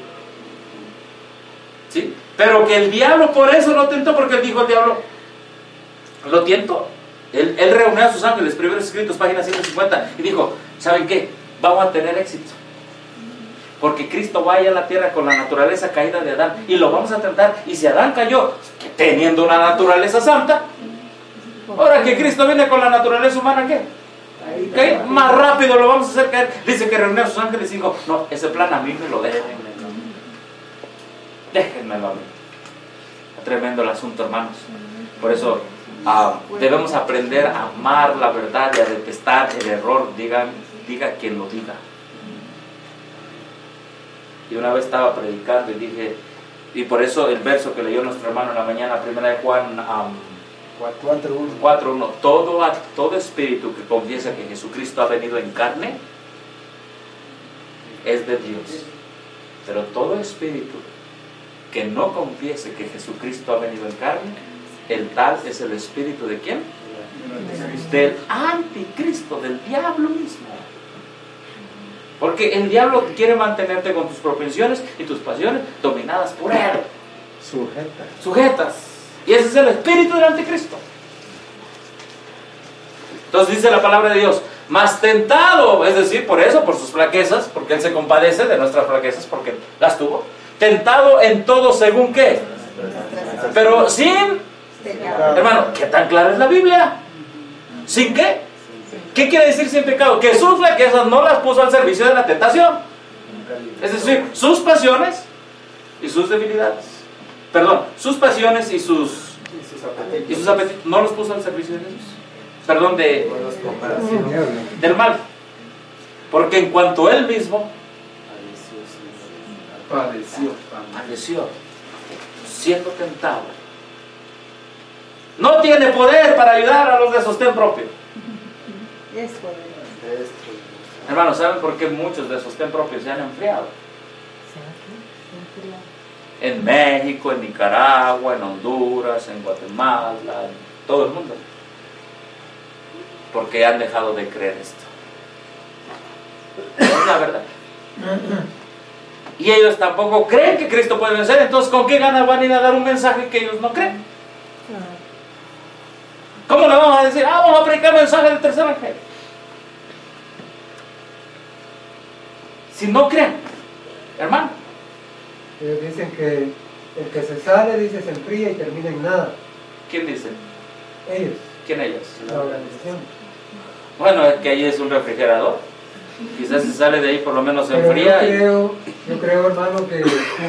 ¿Sí? Pero que el diablo por eso lo tentó, porque él dijo el diablo, lo tiento. Él, él reunió a sus ángeles, primeros escritos, página ciento cincuenta, y dijo, ¿saben qué? Vamos a tener éxito. Porque Cristo va allá a la tierra con la naturaleza caída de Adán, y lo vamos a tentar. Y si Adán cayó teniendo una naturaleza santa, ahora que Cristo viene con la naturaleza humana, ¿qué? ¿Qué? Más rápido lo vamos a hacer caer. Dice que reunió a sus ángeles y dijo, no, ese plan a mí me lo dejan. Déjenmelo a mí. Tremendo el asunto, hermanos. Por eso uh, debemos aprender a amar la verdad y a detestar el error, diga, diga quien lo diga. Y una vez estaba predicando y dije, y por eso el verso que leyó nuestro hermano en la mañana, primera de Juan um, cuatro uno. Todo, todo espíritu que confiesa que Jesucristo ha venido en carne es de Dios. Pero todo espíritu que no confiese que Jesucristo ha venido en carne, el tal es el espíritu ¿de quién? Del anticristo, del diablo mismo. Porque el diablo quiere mantenerte con tus propensiones y tus pasiones dominadas por él. Sujetas. Sujetas. Y ese es el espíritu del anticristo. Entonces dice la palabra de Dios, más tentado, es decir, por eso, por sus flaquezas, porque Él se compadece de nuestras flaquezas, porque las tuvo. Tentado en todo según qué. Pero sin, hermano, ¿qué tan clara es la Biblia? ¿Sin qué? ¿Qué quiere decir sin pecado? Que sus flaquezas no las puso al servicio de la tentación. Es decir, sus pasiones y sus debilidades. Perdón, sus pasiones y sus, y sus apetitos no los puso al servicio de Jesús. Perdón, de, del mal. Porque en cuanto Él mismo padeció, padeció, siendo tentado, no tiene poder para ayudar a los de sostén propio. Es poder. Hermanos, ¿saben por qué muchos de sostén propio se han enfriado? En México, en Nicaragua, en Honduras, en Guatemala, en todo el mundo. Porque han dejado de creer esto. Es la verdad. Y ellos tampoco creen que Cristo puede vencer. Entonces, ¿con qué ganas van a ir a dar un mensaje que ellos no creen? ¿Cómo le vamos a decir? Ah, vamos a predicar el mensaje del tercer ángel. Si no creen, hermano. Ellos dicen que el que se sale, dice, se enfría y termina en nada. ¿Quién dice? Ellos. ¿Quién ellos? La organización. Bueno, es que ahí es un refrigerador. Quizás si sale de ahí por lo menos se Pero enfría. Yo y... creo, yo creo, hermano, que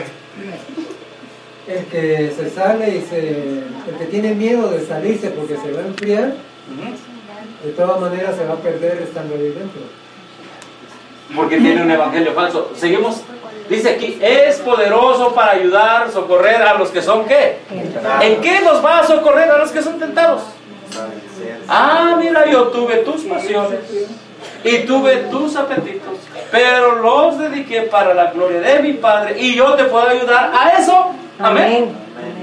el que se sale y se... el que tiene miedo de salirse porque se va a enfriar, uh-huh, de todas maneras se va a perder estando ahí dentro. Porque tiene un evangelio falso. Seguimos. Dice aquí, es poderoso para ayudar, socorrer a los que son ¿qué? ¿En qué nos va a socorrer a los que son tentados? Ah, mira, yo tuve tus pasiones y tuve tus apetitos, pero los dediqué para la gloria de mi Padre y yo te puedo ayudar a eso. Amén.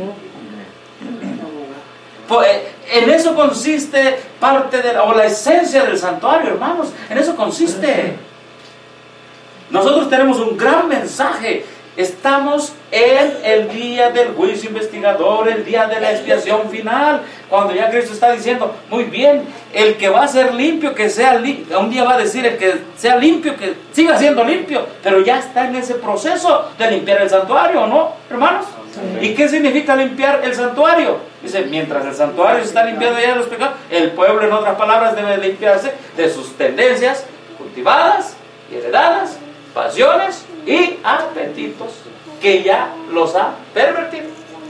Pues, en eso consiste parte de la, o la esencia del santuario, hermanos. En eso consiste. Nosotros tenemos un gran mensaje. Estamos en el día del juicio investigador, el día de la expiación final, cuando ya Cristo está diciendo, muy bien, el que va a ser limpio, que sea limpio. Un día va a decir, el que sea limpio, que siga siendo limpio, pero ya está en ese proceso de limpiar el santuario, ¿no, hermanos? Sí. ¿Y qué significa limpiar el santuario? Dice, mientras el santuario está limpiado ya de los pecados, el pueblo, en otras palabras, debe limpiarse de sus tendencias cultivadas y heredadas, pasiones y apetitos que ya los ha pervertido.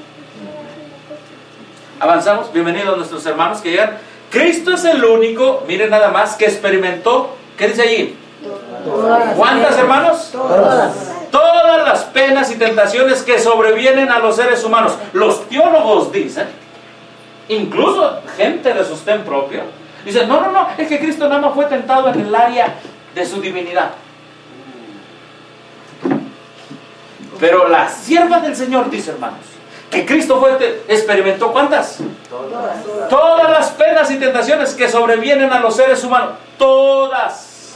Avanzamos. Bienvenidos nuestros hermanos que llegan. Cristo es el único, miren nada más, que experimentó, ¿qué dice allí? Todas. ¿Cuántas, hermanos? Todas. Todas las penas y tentaciones que sobrevienen a los seres humanos. Los teólogos dicen, incluso gente de sostén propio, dicen, no, no, no, es que Cristo nada más fue tentado en el área de su divinidad. Pero la sierva del Señor dice, hermanos, que Cristo fue, experimentó ¿cuántas? Todas. Todas las penas y tentaciones que sobrevienen a los seres humanos. Todas.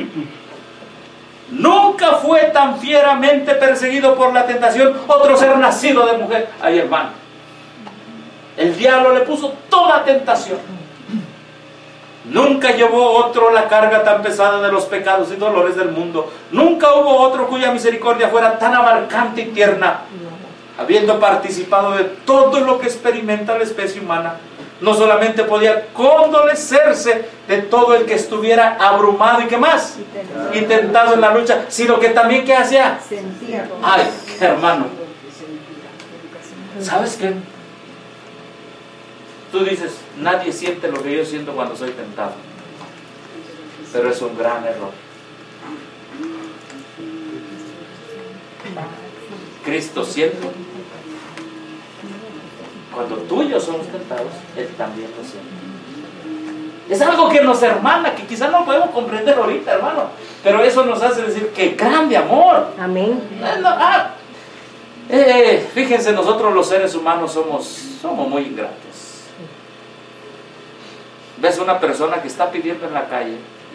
Nunca fue tan fieramente perseguido por la tentación otro ser nacido de mujer. Ay, hermano, el diablo le puso toda tentación. Nunca llevó otro la carga tan pesada de los pecados y dolores del mundo. Nunca hubo otro cuya misericordia fuera tan abarcante y tierna. Habiendo participado de todo lo que experimenta la especie humana, no solamente podía condolecerse de todo el que estuviera abrumado y ¿qué más? Y tentado en la lucha, sino que también ¿qué hacía? Ay, hermano, ¿sabes qué? Tú dices, nadie siente lo que yo siento cuando soy tentado. Pero es un gran error. Cristo siente cuando tú y yo somos tentados, Él también lo siente. Es algo que nos hermana, que quizás no podemos comprender ahorita, hermano, pero eso nos hace decir que grande amor. Amén. No, ah, eh, fíjense, nosotros los seres humanos somos, somos muy ingratos. Ves una persona que está pidiendo en la calle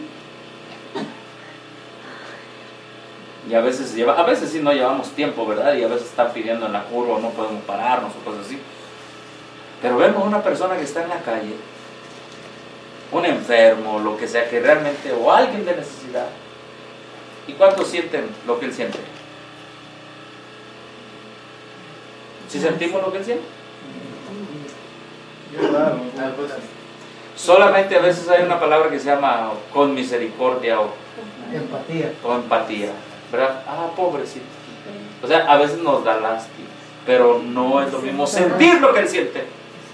y a veces lleva, a veces sí no llevamos tiempo, ¿verdad? Y a veces están pidiendo en la curva, no podemos pararnos o cosas así. Pero vemos una persona que está en la calle, un enfermo, lo que sea, que realmente, o alguien de necesidad. ¿Y cuántos sienten lo que él siente? ¿Sí sentimos lo que él siente? Solamente a veces hay una palabra que se llama con misericordia o empatía. O empatía, ¿verdad? Ah, pobrecito. O sea, a veces nos da lástima, pero no es lo mismo sentir lo que él siente.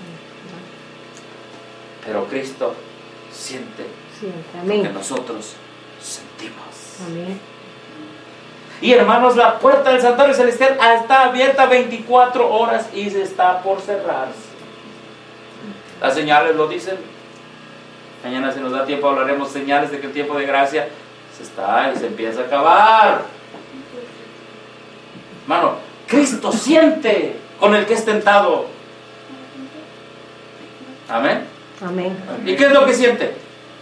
Pero Cristo siente lo que nosotros sentimos. Amén. Y hermanos, la puerta del santuario celestial está abierta veinticuatro horas y se está por cerrarse. Las señales lo dicen. Mañana, si nos da tiempo, hablaremos señales de que el tiempo de gracia se está y se empieza a acabar. Hermano, Cristo siente con el que es tentado. Amén. Amén. ¿Y qué es lo que siente?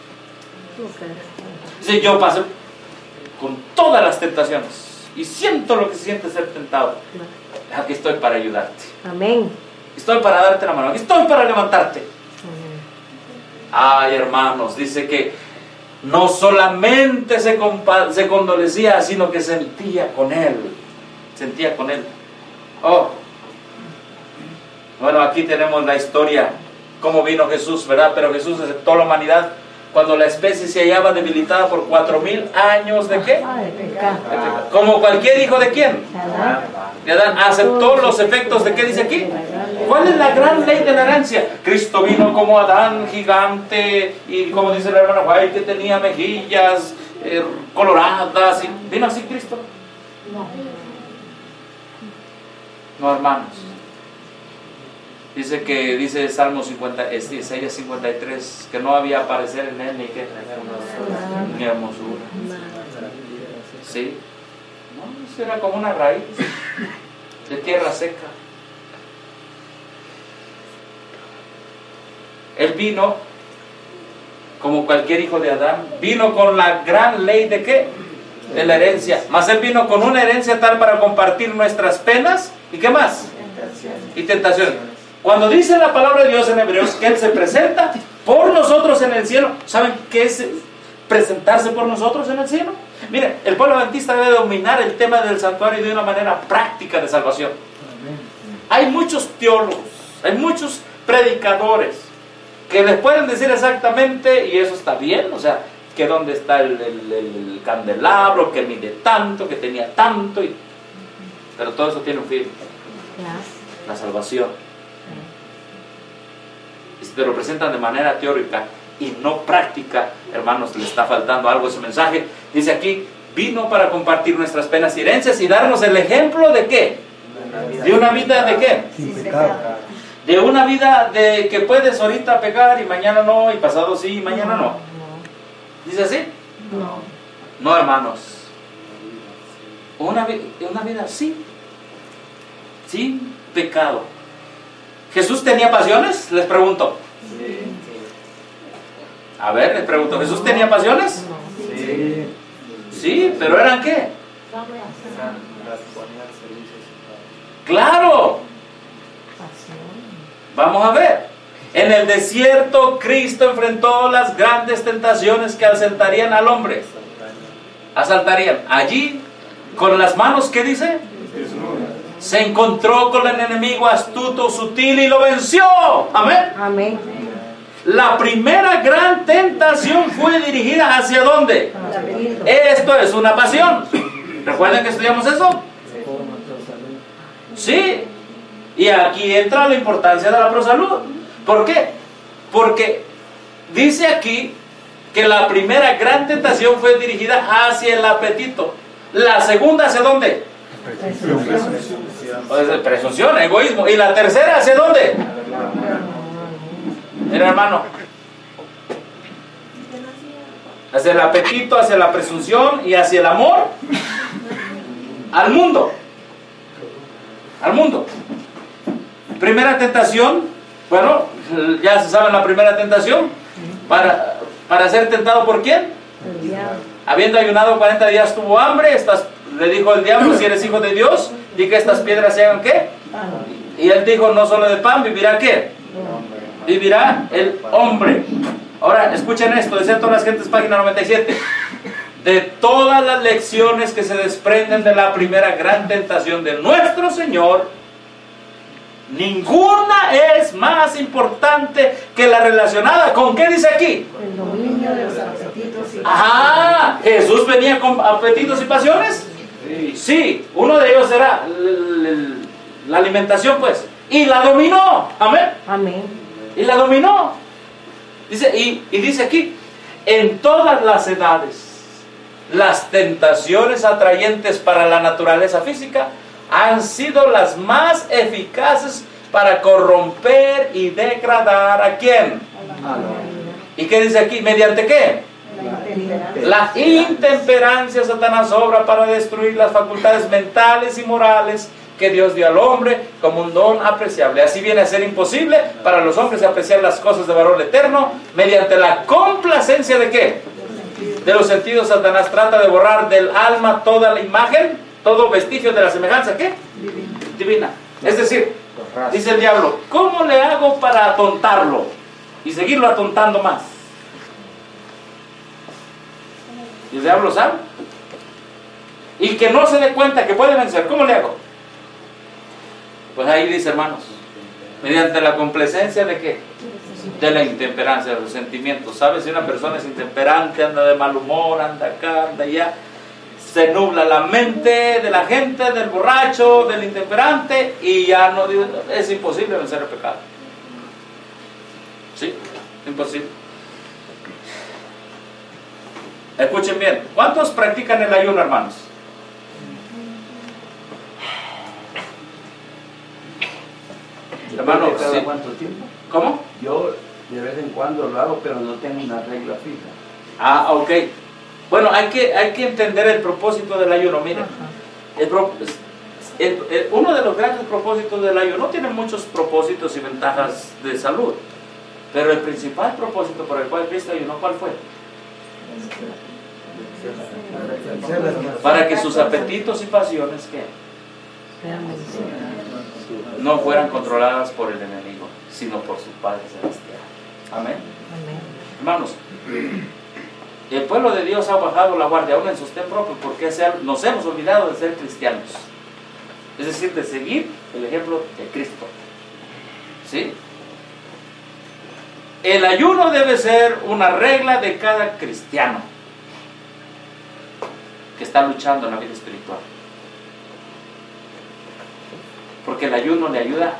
Si yo paso con todas las tentaciones y siento lo que siente ser tentado, aquí estoy para ayudarte. Amén. Estoy para darte la mano. Aquí estoy para levantarte. Ay, hermanos, dice que no solamente se, se condolecía, sino que sentía con él. Sentía con él. Oh. Bueno, aquí tenemos la historia, cómo vino Jesús, ¿verdad? Pero Jesús aceptó la humanidad cuando la especie se hallaba debilitada por cuatro mil años de qué? Como cualquier hijo de quién? De Adán. Aceptó los efectos de qué dice aquí. ¿Cuál es la gran ley de la herencia? Cristo vino como Adán gigante y como dice la hermana Guay, que tenía mejillas eh, coloradas. Y ¿vino así Cristo? No, hermanos. Dice que, dice Salmo cincuenta, Isaías cincuenta y tres, que no había aparecer en él ni que ni hermosura. Sí. No, eso era como una raíz de tierra seca. Él vino como cualquier hijo de Adán, vino con la gran ley de qué? De la herencia. Mas él vino con una herencia tal para compartir nuestras penas y qué más? Y tentaciones. Cuando dice la palabra de Dios en Hebreos que Él se presenta por nosotros en el cielo, ¿saben qué es presentarse por nosotros en el cielo? Miren, el pueblo adventista debe dominar el tema del santuario de una manera práctica de salvación. Hay muchos teólogos, hay muchos predicadores que les pueden decir exactamente, y eso está bien, o sea, que dónde está el, el, el candelabro, que mide tanto, que tenía tanto, y, pero todo eso tiene un fin, la salvación. Y si te lo presentan de manera teórica y no práctica, hermanos, le está faltando algo a ese mensaje. Dice aquí, vino para compartir nuestras penas y herencias y darnos el ejemplo de qué, de una vida de qué, sin pecado. De una vida de que puedes ahorita pecar y mañana no, y pasado sí y mañana no. ¿Dice así? No. No, hermanos. Una, una vida así, sin pecado. ¿Jesús tenía pasiones? Les pregunto. A ver, les pregunto, ¿Jesús tenía pasiones? Sí. Sí, pero ¿eran qué? ¡Claro! Vamos a ver. En el desierto Cristo enfrentó las grandes tentaciones que asaltarían al hombre. Asaltarían. Allí, con las manos, ¿qué dice? Se encontró con el enemigo astuto, sutil y lo venció. Amén. Amén. La primera gran tentación fue dirigida ¿hacia dónde? Esto es una pasión. ¿Recuerdan que estudiamos eso? Sí. Y aquí entra la importancia de la prosalud. ¿Por qué? Porque dice aquí que la primera gran tentación fue dirigida hacia el apetito. La segunda, ¿hacia dónde? Presunción. Presunción, egoísmo. ¿Y la tercera hacia dónde? Mira, hermano. Hacia el apetito, hacia la presunción y hacia el amor al mundo. Al mundo. Primera tentación. Bueno, ya se sabe la primera tentación. Para, para ser tentado por quién? El diablo. Habiendo ayunado cuarenta días tuvo hambre. Estas, le dijo el diablo: si eres hijo de Dios, di que estas piedras se hagan ¿qué? Y él dijo: no solo de pan vivirá ¿qué? Vivirá el hombre. Ahora escuchen esto, dice todas las gentes, página noventa y siete. De todas las lecciones que se desprenden de la primera gran tentación de nuestro Señor, ninguna es más importante que la relacionada ¿con qué dice aquí? El dominio de los apetitos y Ajá, ¿Jesús venía con apetitos y pasiones? Sí, sí, uno de ellos era la alimentación, pues, y la dominó. Amén. Amén. Y la dominó. Dice, y, y dice aquí, en todas las edades, las tentaciones atrayentes para la naturaleza física han sido las más eficaces para corromper y degradar ¿a quién? ¿Y qué dice aquí? ¿Mediante qué? La intemperancia. Satanás obra para destruir las facultades mentales y morales que Dios dio al hombre como un don apreciable. Así viene a ser imposible para los hombres apreciar las cosas de valor eterno mediante la complacencia de ¿qué? De los sentidos. Satanás trata de borrar del alma toda la imagen, todo vestigio de la semejanza ¿qué? Divina. Es decir, dice el diablo: ¿cómo le hago para atontarlo y seguirlo atontando más? Y el diablo sabe. Y que no se dé cuenta que puede vencer. ¿Cómo le hago? Pues ahí dice, hermanos, mediante la complacencia de qué? De la intemperancia, de los sentimientos. ¿Sabes? Si una persona es intemperante, anda de mal humor, anda acá, anda allá, se nubla la mente de la gente, del borracho, del intemperante, y ya no, es imposible vencer el pecado. Sí, imposible. Escuchen bien, ¿cuántos practican el ayuno, hermanos? Hermano, ¿cada sí. cuánto tiempo? ¿Cómo? Yo de vez en cuando lo hago, pero no tengo una regla fija. Ah, ok. Bueno, hay que, hay que entender el propósito del ayuno. Miren, el, pro- el, el, uno de los grandes propósitos del ayuno, no tiene muchos propósitos y ventajas de salud, pero el principal propósito por el cual Cristo ayunó, ¿cuál fue? Para que sus apetitos y pasiones, ¿qué? No fueran controladas por el enemigo, sino por su Padre Celestial. Amén. Amén. Hermanos, el pueblo de Dios ha bajado la guardia aún en sostén propio porque nos hemos olvidado de ser cristianos. Es decir, de seguir el ejemplo de Cristo. ¿Sí? El ayuno debe ser una regla de cada cristiano que está luchando en la vida espiritual. Porque el ayuno le ayuda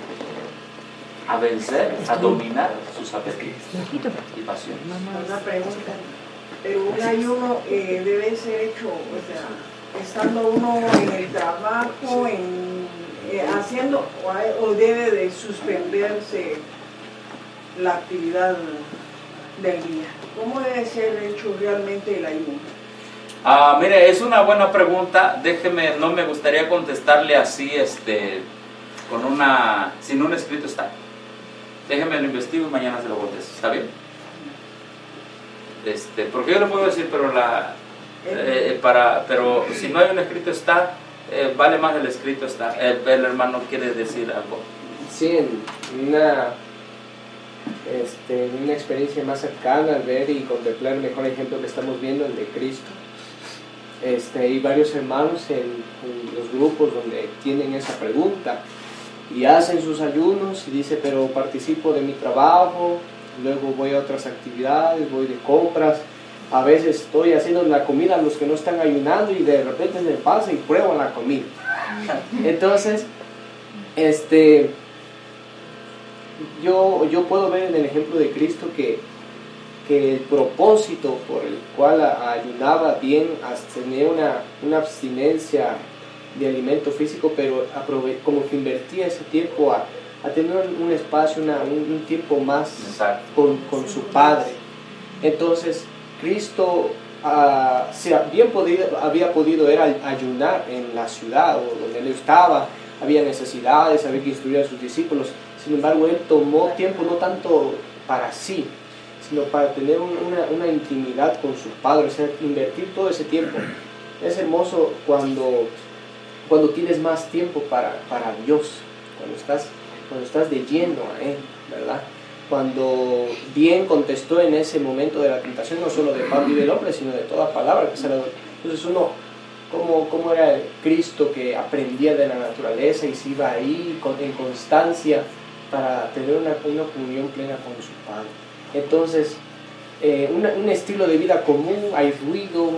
a vencer, a dominar sus apetitos y pasiones. Una pregunta. Pero un ayuno eh, debe ser hecho, o sea, estando uno en el trabajo, en, eh, haciendo, o, hay- o debe de suspenderse la actividad del día. ¿Cómo debe ser hecho realmente el ayuno? Ah, mire, es una buena pregunta. Déjeme, no me gustaría contestarle así, este, con una, sin un escrito está. Déjeme lo investigo y mañana se lo contesto. ¿Está bien? Este, porque yo le puedo decir, pero la, eh, para, pero si no hay un escrito está, eh, vale más el escrito está. El, el hermano quiere decir algo. Sí, en una, este, en una experiencia más cercana, al ver y contemplar el mejor ejemplo que estamos viendo, el de Cristo. Este, hay varios hermanos en, en los grupos donde tienen esa pregunta y hacen sus ayunos y dice, pero participo de mi trabajo, luego voy a otras actividades, voy de compras, a veces estoy haciendo la comida a los que no están ayunando y de repente me pasa y pruebo la comida. Entonces, este, yo, yo puedo ver en el ejemplo de Cristo que que el propósito por el cual ayunaba bien, tenía una, una abstinencia de alimento físico, pero aprove como que invertía ese tiempo a, a tener un espacio, una, un, un tiempo más con, con su Padre. Entonces, Cristo uh, se bien podido, había podido era ayunar en la ciudad o donde él estaba, había necesidades, había que instruir a sus discípulos. Sin embargo, él tomó tiempo no tanto para sí, sino para tener una, una intimidad con su Padre, o sea, invertir todo ese tiempo. Es hermoso cuando, cuando tienes más tiempo para, para Dios, cuando estás, cuando estás de lleno a Él, ¿verdad? Cuando bien contestó en ese momento de la tentación, no solo de pan vive el hombre, sino de toda palabra que se le da. Entonces uno, ¿cómo, cómo era el Cristo que aprendía de la naturaleza y se iba ahí con, en constancia para tener una, una comunión plena con su Padre? Entonces, eh, una, un estilo de vida común, hay ruido,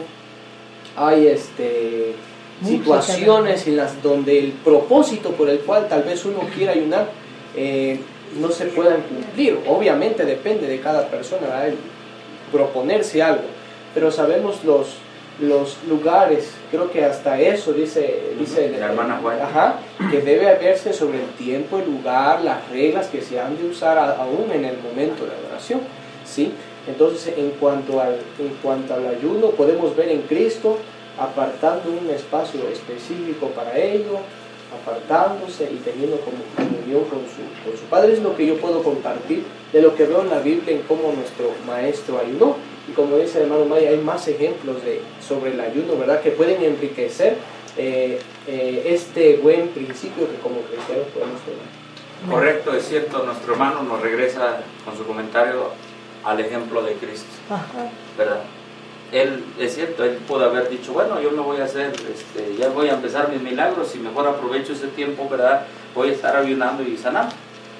hay este, situaciones en las donde el propósito por el cual tal vez uno quiera ayunar eh, no se puedan cumplir. Obviamente depende de cada persona, ¿verdad? Proponerse algo, pero sabemos los, los lugares, creo que hasta eso dice, dice la hermana Juan, ajá, que debe haberse sobre el tiempo, el lugar, las reglas que se han de usar a, aún en el momento de adoración, ¿sí? Entonces, en cuanto, al, en cuanto al ayuno, podemos ver en Cristo apartando un espacio específico para ello, apartándose y teniendo como comunión con su, con su Padre. Es lo que yo puedo compartir de lo que veo en la Biblia, en cómo nuestro Maestro ayunó. Y como dice el hermano Maya, hay más ejemplos de, sobre el ayuno, ¿verdad?, que pueden enriquecer eh, eh, este buen principio que como cristianos podemos tener. Correcto, es cierto, nuestro hermano nos regresa con su comentario al ejemplo de Cristo, ¿verdad? Él, es cierto, él pudo haber dicho, bueno, yo me voy a hacer, este, ya voy a empezar mis milagros y mejor aprovecho ese tiempo, ¿verdad? Voy a estar ayunando y sanando.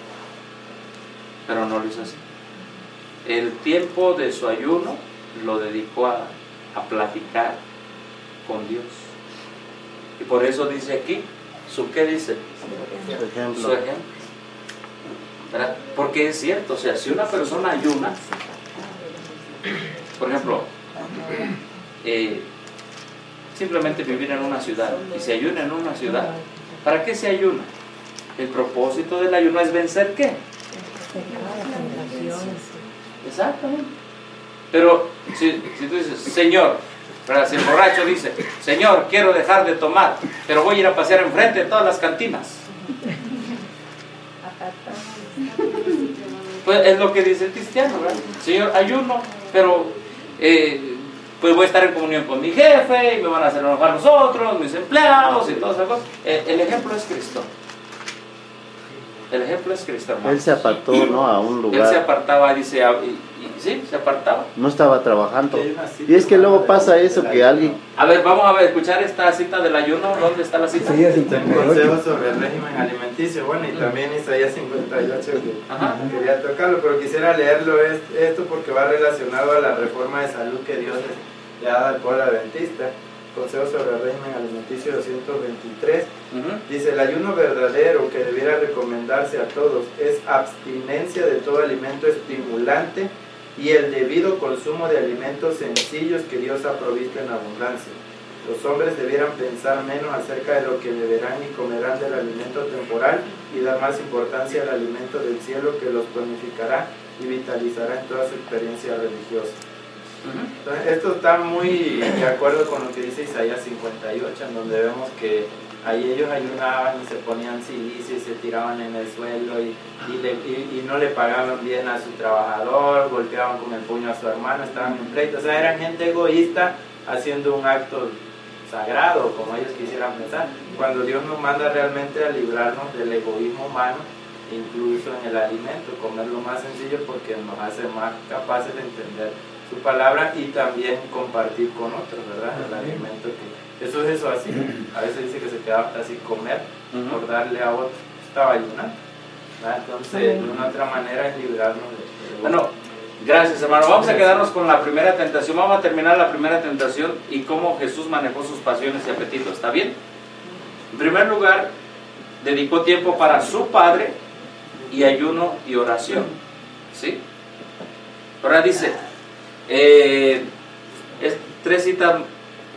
Pero no lo hizo así. El tiempo de su ayuno lo dedicó a, a platicar con Dios. Y por eso dice aquí, ¿su qué dice? Su ejemplo. Su ejemplo. ¿Verdad? Porque es cierto, o sea, si una persona ayuna, por ejemplo, eh, simplemente vivir en una ciudad y se ayuna en una ciudad, ¿para qué se ayuna? El propósito del ayuno es vencer ¿qué? Exactamente. Pero si, si tú dices, Señor, ¿verdad? Si el borracho dice, Señor, quiero dejar de tomar, pero voy a ir a pasear enfrente de todas las cantinas, pues es lo que dice el cristiano, ¿verdad? Señor, ayuno, pero eh, pues voy a estar en comunión con mi jefe y me van a hacer enojar los otros, mis empleados y todas esas cosas. El, el ejemplo es Cristo. El ejemplo es Cristo, hermano. Él se apartó, ¿no?, a un lugar. Él se apartaba, dice, y, y, sí, se apartaba. No estaba trabajando. Y es que luego pasa eso, que alguien... A ver, vamos a ver, escuchar esta cita del ayuno. ¿Dónde está la cita? Sí, un consejo sobre el régimen alimenticio. Bueno, y también Isaías cincuenta y ocho, que Ajá. quería tocarlo, pero quisiera leerlo esto porque va relacionado a la reforma de salud que Dios le ha dado al pueblo adventista. Consejo sobre el régimen alimenticio doscientos veintitrés, uh-huh. dice: el ayuno verdadero que debiera recomendarse a todos es abstinencia de todo alimento estimulante y el debido consumo de alimentos sencillos que Dios ha provisto en abundancia. Los hombres debieran pensar menos acerca de lo que beberán y comerán del alimento temporal y dar más importancia al alimento del cielo, que los tonificará y vitalizará en toda su experiencia religiosa. Entonces, esto está muy de acuerdo con lo que dice Isaías cincuenta y ocho, en donde vemos que ahí ellos ayunaban y se ponían silicio y se tiraban en el suelo y, y, le, y, y no le pagaban bien a su trabajador, golpeaban con el puño a su hermano, estaban en pleito. O sea, eran gente egoísta haciendo un acto sagrado, como ellos quisieran pensar, cuando Dios nos manda realmente a librarnos del egoísmo humano, incluso en el alimento, comer lo más sencillo, porque nos hace más capaces de entender su palabra y también compartir con otros, ¿verdad? El alimento que Jesús es eso así, a veces dice que se quedaba hasta sin comer por darle a otro, estaba ayunando, ¿verdad? Entonces, de una otra manera es librarnos de, de bueno, gracias, hermano. Vamos a quedarnos con la primera tentación. Vamos a terminar la primera tentación y cómo Jesús manejó sus pasiones y apetitos. ¿Está bien? En primer lugar, dedicó tiempo para su Padre y ayuno y oración. ¿Sí? Ahora dice, eh, es tres citas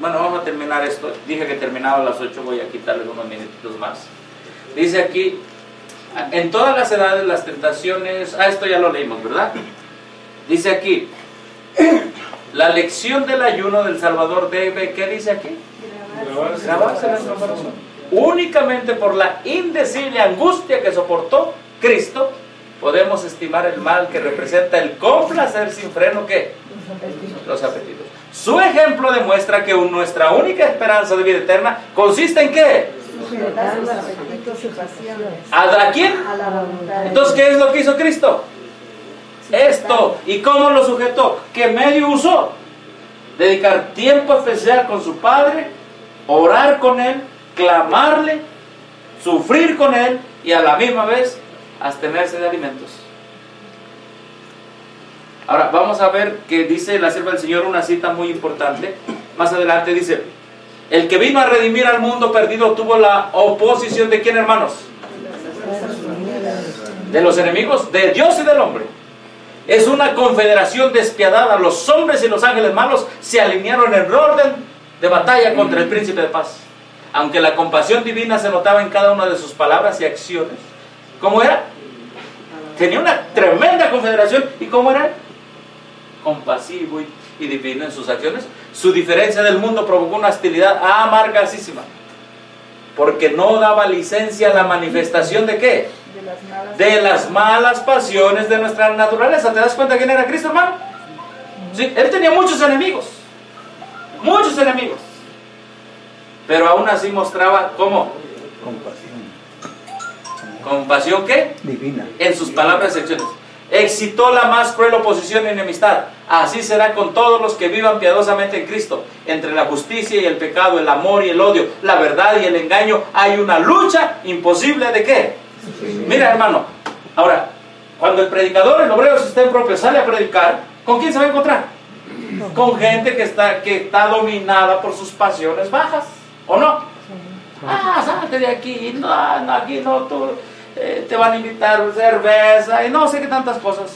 bueno, vamos a terminar esto. Dije que terminaba a las ocho, voy a quitarles unos minutitos más. Dice aquí, en todas las edades las tentaciones, ah, esto ya lo leímos, ¿verdad? Dice aquí, la lección del ayuno del Salvador debe, ¿qué dice aquí? Grabarse en nuestro corazón. Únicamente por la indecible angustia que soportó Cristo, podemos estimar el mal que representa el complacer sin freno, ¿qué? Los apetitos. Su ejemplo demuestra que nuestra única esperanza de vida eterna consiste en ¿qué? ¿A quién? Entonces, ¿qué es lo que hizo Cristo? Esto. ¿Y cómo lo sujetó? ¿Qué medio usó? Dedicar tiempo especial con su Padre, orar con Él, clamarle, sufrir con Él y a la misma vez abstenerse de alimentos. Ahora vamos a ver que dice la sierva del Señor una cita muy importante. Más adelante dice: el que vino a redimir al mundo perdido tuvo la oposición de ¿quién, hermanos? De los enemigos de Dios y del hombre. Es una confederación despiadada. Los hombres y los ángeles malos se alinearon en orden de batalla contra el príncipe de paz. Aunque la compasión divina se notaba en cada una de sus palabras y acciones. ¿Cómo era? Tenía una tremenda confederación. ¿Y cómo era? Compasivo y, y divino en sus acciones. Su diferencia del mundo provocó una hostilidad amargasísima, porque no daba licencia a la manifestación de ¿qué? De las malas, de las malas pasiones de nuestra naturaleza. ¿Te das cuenta quién era Cristo, hermano? Sí, él tenía muchos enemigos, muchos enemigos, pero aún así mostraba ¿cómo? Compasión. ¿Compasión qué? Divina. En sus palabras y acciones. Excitó la más cruel oposición y enemistad. Así será con todos los que vivan piadosamente en Cristo. Entre la justicia y el pecado, el amor y el odio, la verdad y el engaño, hay una lucha imposible de ¿qué? Sí. Mira, hermano, ahora, cuando el predicador, el obrero de sistema propio, sale a predicar, ¿con quién se va a encontrar? Con gente que está, que está dominada por sus pasiones bajas, ¿o no? Ah, salte de aquí, no, no, aquí no, tú... Eh, te van a invitar cerveza y no sé qué tantas cosas.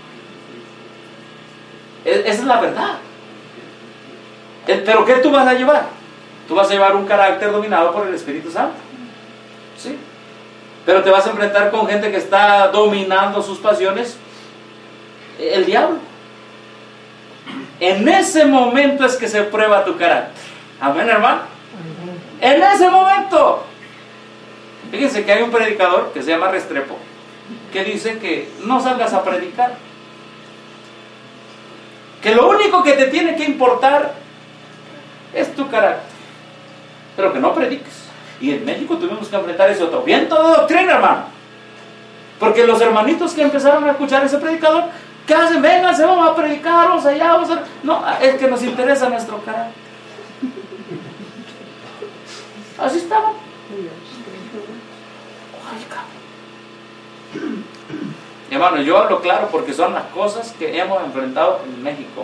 Es, esa es la verdad. Eh, pero ¿qué tú vas a llevar? Tú vas a llevar un carácter dominado por el Espíritu Santo, ¿sí? Pero te vas a enfrentar con gente que está dominando sus pasiones, el diablo. En ese momento es que se prueba tu carácter. Amén, hermano. En ese momento. Fíjense que hay un predicador que se llama Restrepo, que dice que no salgas a predicar, que lo único que te tiene que importar es tu carácter, pero que no prediques. Y en México tuvimos que enfrentar ese otro viento de doctrina, hermano, porque los hermanitos que empezaron a escuchar a ese predicador, ¿qué hacen? Vénganse, vamos a predicar, vamos allá, vamos a... No, es que nos interesa nuestro carácter. Así estaba. Y hermano, yo hablo claro porque son las cosas que hemos enfrentado en México.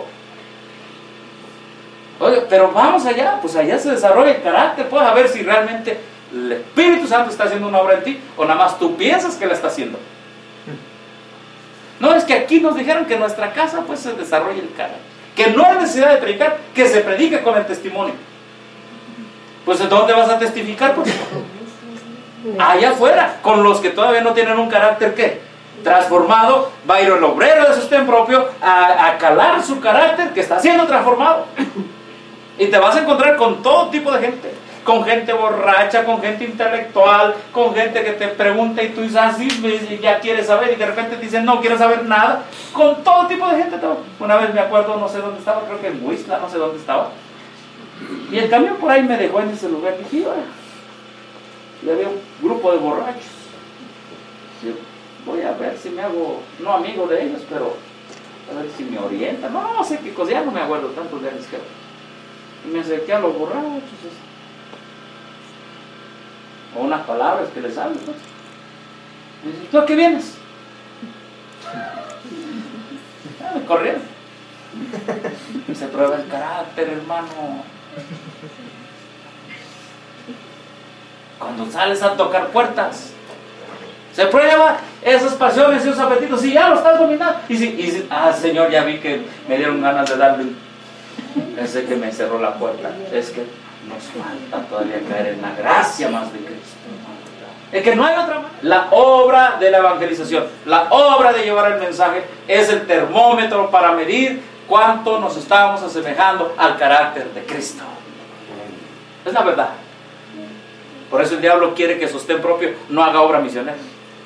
Oye, pero vamos allá, pues allá se desarrolla el carácter, pues a ver si realmente el Espíritu Santo está haciendo una obra en ti o nada más tú piensas que la está haciendo. No, es que aquí nos dijeron que en nuestra casa pues se desarrolla el carácter, que no hay necesidad de predicar, que se predique con el testimonio. Pues ¿en dónde vas a testificar? Pues allá afuera, con los que todavía no tienen un carácter ¿qué? Transformado. Va a ir el obrero de sostén propio a, a calar su carácter que está siendo transformado. Y te vas a encontrar con todo tipo de gente, con gente borracha, con gente intelectual, con gente que te pregunta y tú dices así, ah, ya quieres saber, y de repente te dicen no quiero saber nada, con todo tipo de gente. Una vez me acuerdo, no sé dónde estaba, creo que en Huizla, no sé dónde estaba, y el camión por ahí me dejó en ese lugar. Y dije, y había un grupo de borrachos. Sí, voy a ver si me hago, no amigo de ellos, pero a ver si me orientan. No, no sé qué cosa, ya no me acuerdo tantos de ellos. Y me acerqué a los borrachos. O unas palabras que les hablo. Pues. Me dice, ¿tú a qué vienes? Ah, me corrieron. Y se prueba el carácter, hermano. Cuando sales a tocar puertas, se prueba esas pasiones y esos apetitos. Y ya lo estás dominando. Y si, y si, ah, Señor, ya vi que me dieron ganas de darle. es el que me cerró la puerta. Es que nos falta todavía caer en la gracia más de Cristo. Es que no hay otra manera. La obra de la evangelización, la obra de llevar el mensaje es el termómetro para medir cuánto nos estamos asemejando al carácter de Cristo. Es la verdad. Por eso el diablo quiere que sostén propio no haga obra misionera.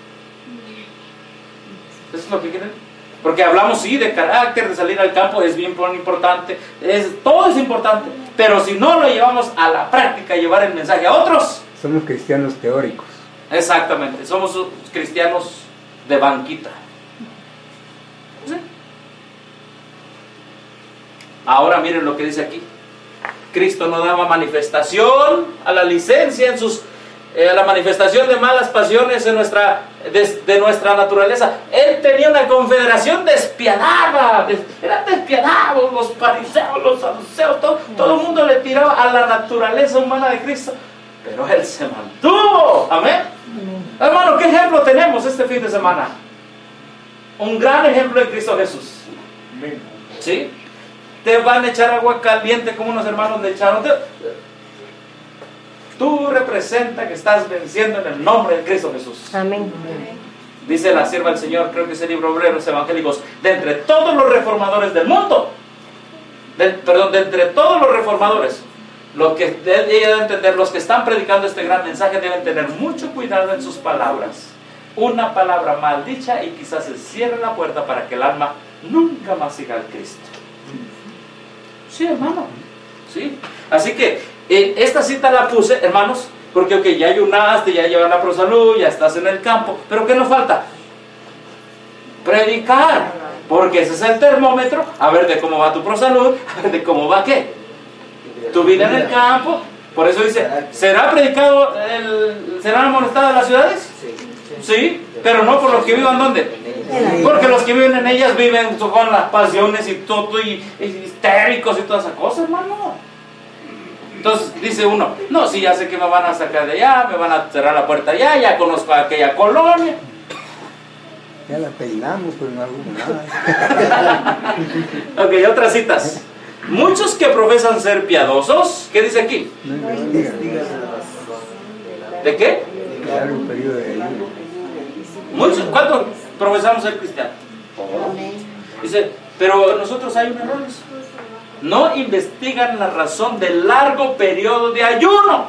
Eso es lo que quieren. Porque hablamos sí de carácter, de salir al campo, es bien importante, es, todo es importante, pero si no lo llevamos a la práctica, llevar el mensaje a otros, somos cristianos teóricos. Exactamente, somos cristianos de banquita. ¿Sí? Ahora miren lo que dice aquí. Cristo no daba manifestación a la licencia en sus eh, a la manifestación de malas pasiones en nuestra, de, de nuestra naturaleza. Él tenía una confederación despiadada, des, eran despiadados los fariseos, los saduceos, todo, todo el mundo le tiraba a la naturaleza humana de Cristo, pero Él se mantuvo. Amén. Hermano, ¿qué ejemplo tenemos este fin de semana? Un gran ejemplo de Cristo Jesús. ¿Sí? Te van a echar agua caliente como unos hermanos le echaron. Tú representa que estás venciendo en el nombre de Cristo Jesús. Amén. Dice la sierva del Señor, creo que es el libro Obreros Evangélicos, de entre todos los reformadores del mundo, de, perdón, de entre todos los reformadores, lo que ella debe entender, los que están predicando este gran mensaje deben tener mucho cuidado en sus palabras. Una palabra mal dicha y quizás se cierre la puerta para que el alma nunca más siga al Cristo. Sí, hermano. Sí. Así que eh, esta cita la puse, hermanos, porque ok, ya ayunaste, ya llevan la prosalud, ya estás en el campo, pero ¿qué nos falta? Predicar, porque ese es el termómetro, a ver de cómo va tu prosalud, a ver de cómo va qué, tu vida en el campo. Por eso dice, ¿será predicado, el, serán amonestadas las ciudades? Sí, pero no por los que vivan ¿dónde? Porque los que viven en ellas viven con las pasiones y todo, y, y histéricos y todas esas cosas, hermano. Entonces dice uno, no, sí, ya sé que me van a sacar de allá, me van a cerrar la puerta allá, ya conozco a aquella colonia. Ya la peinamos, pero no hago nada. Ok, otras citas. Muchos que profesan ser piadosos, ¿qué dice aquí? No investigan. ¿De qué? Claro, un periodo de ayuno. Muchos, ¿cuántos profesamos ser cristianos? Dice, pero nosotros hay un error. No investigan la razón del largo periodo de ayuno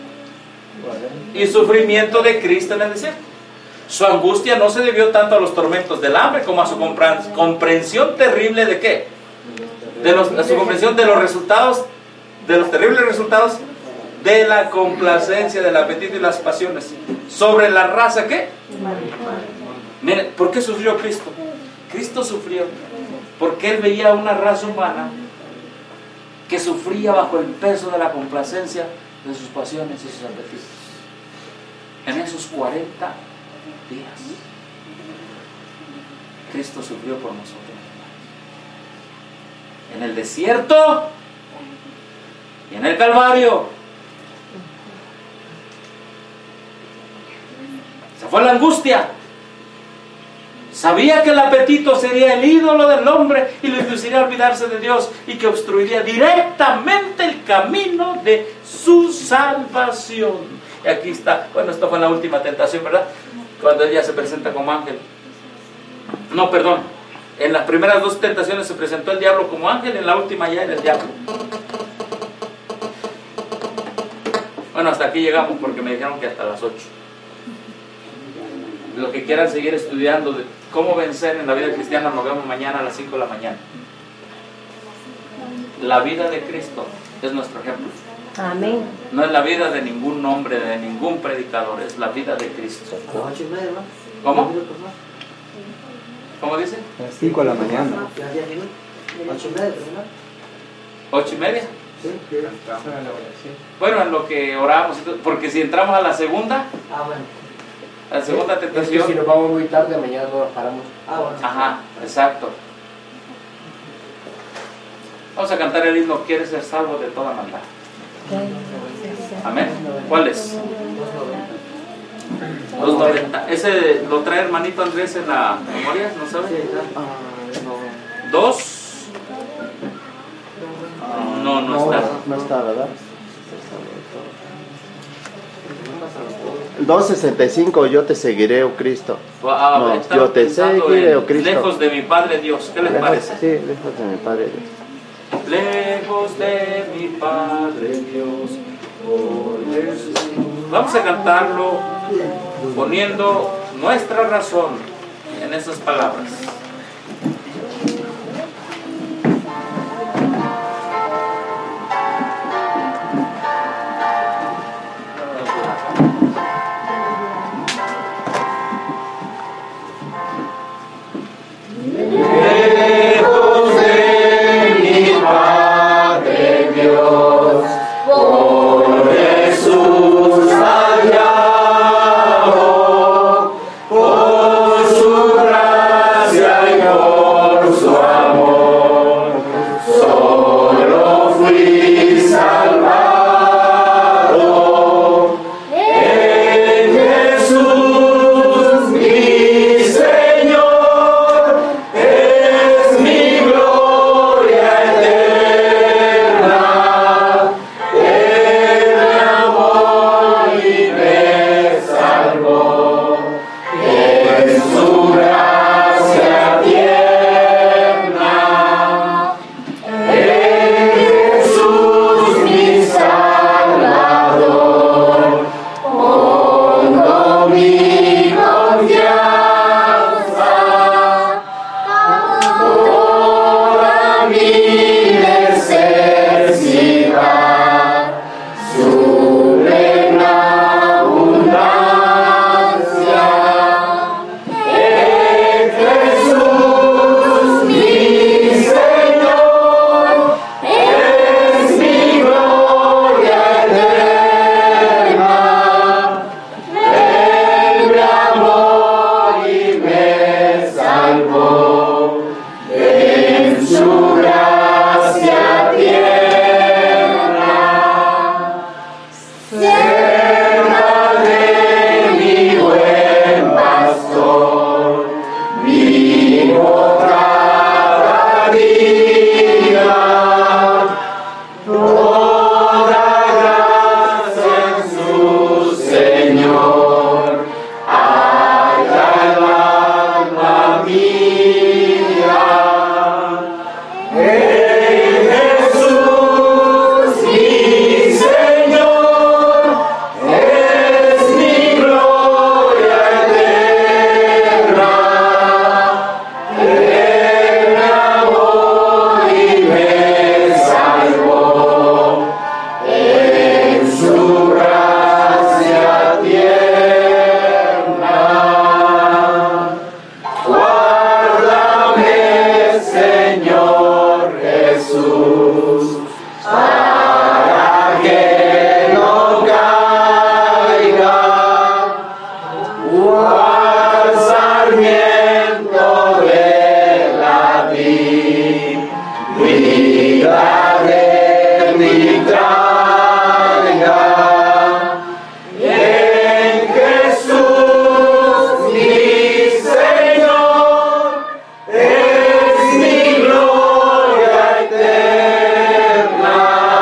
y sufrimiento de Cristo en el desierto. Su angustia no se debió tanto a los tormentos del hambre como a su comprensión terrible de qué, de los, a su comprensión de los resultados, de los terribles resultados de la complacencia, del apetito y las pasiones sobre la raza ¿qué? Miren, ¿por qué sufrió Cristo? Cristo sufrió porque Él veía una raza humana que sufría bajo el peso de la complacencia de sus pasiones y sus apetitos. En esos cuarenta días, Cristo sufrió por nosotros. En el desierto y en el Calvario. Se fue la angustia. Sabía que el apetito sería el ídolo del hombre y lo induciría a olvidarse de Dios y que obstruiría directamente el camino de su salvación. Y aquí está, bueno, esto fue en la última tentación, ¿verdad? Cuando ella se presenta como ángel. No, perdón. En las primeras dos tentaciones se presentó el diablo como ángel, en la última ya era el diablo. Bueno, hasta aquí llegamos porque me dijeron que hasta las ocho. Los que quieran seguir estudiando de cómo vencer en la vida cristiana, nos vemos mañana a las cinco de la mañana. La vida de Cristo es nuestro ejemplo. Amén. No es la vida de ningún hombre, de ningún predicador, es la vida de Cristo. ¿Cómo? ¿Cómo dice? A las cinco de la mañana. ¿Ocho y media? ¿Ocho y media? Sí. Bueno, en lo que oramos, porque si entramos a la segunda, ah, bueno. a la segunda sí, tentación. Es que si nos vamos muy tarde, mañana no nos paramos. Ah, bueno. Ajá, exacto. Vamos a cantar el himno, ¿quieres ser salvo de toda maldad? Amén. ¿Cuál es? dos noventa. ¿Ese lo trae hermanito Andrés en la memoria? ¿No sabe? Dos. No, no está. No está, ¿verdad? dos sesenta y cinco, yo te seguiré, oh Cristo. Ah, No, estaba yo te pensando seguiré, en oh Cristo. lejos de mi Padre Dios. ¿Qué les Lejos- parece? Sí, lejos de mi Padre Dios. Lejos de mi Padre Dios, por Jesús. Vamos a cantarlo poniendo nuestra razón en esas palabras. Lejos de mi Padre Dios, por Jesús hallado, por su gracia y por su amor, solo fui salvado. En Jesús mi Señor, es mi gloria eterna, Él me amó y me salvó, en su gracia tierna. En Jesús mi Salvador, pongo mi confianza. Toda mi necesidad, su plena abundancia. En Jesús mi Señor, es mi gloria eterna. Él me amó y me salvó, en su gracia tierna. Cerca de mi buen pastor, vivo cada día. Toda gracia en su Señor, halla el alma mía. En Jesús mi Señor, es mi gloria eterna. Él me amó y me salvó, en su gracia tierna. Guárdame, Señor Jesús, para que no caiga, cual sarmiento de la vid, vida de mi traiga. En Jesús mi Señor, es mi gloria eterna.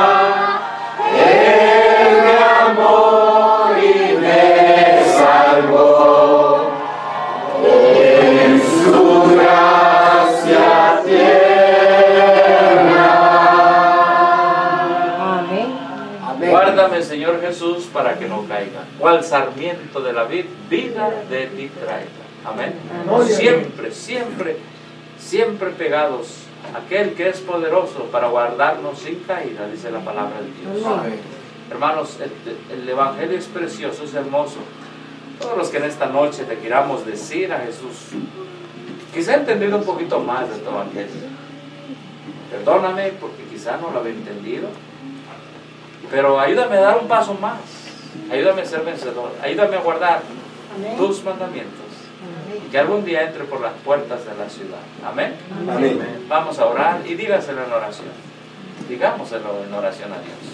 Él me amó y me salvó, en su gracia tierna. Amén. Guárdame, Señor Jesús, para que no caiga. Cual sarmiento de la vid, vida de ti traiga. Amén. Amén. Siempre, siempre, siempre pegados a aquel que es poderoso para guardarnos sin caída, dice la palabra de Dios. Amén. Hermanos, el, el Evangelio es precioso, es hermoso. Todos los que en esta noche le queramos decir a Jesús, quizá he entendido un poquito más de tu Evangelio. Perdóname porque quizá no lo había entendido, pero ayúdame a dar un paso más. Ayúdame a ser vencedor. Ayúdame a guardar Amén. tus mandamientos. Y que algún día entre por las puertas de la ciudad. Amén. Amén. Vamos a orar y dígaselo en oración. Digámoselo en oración a Dios.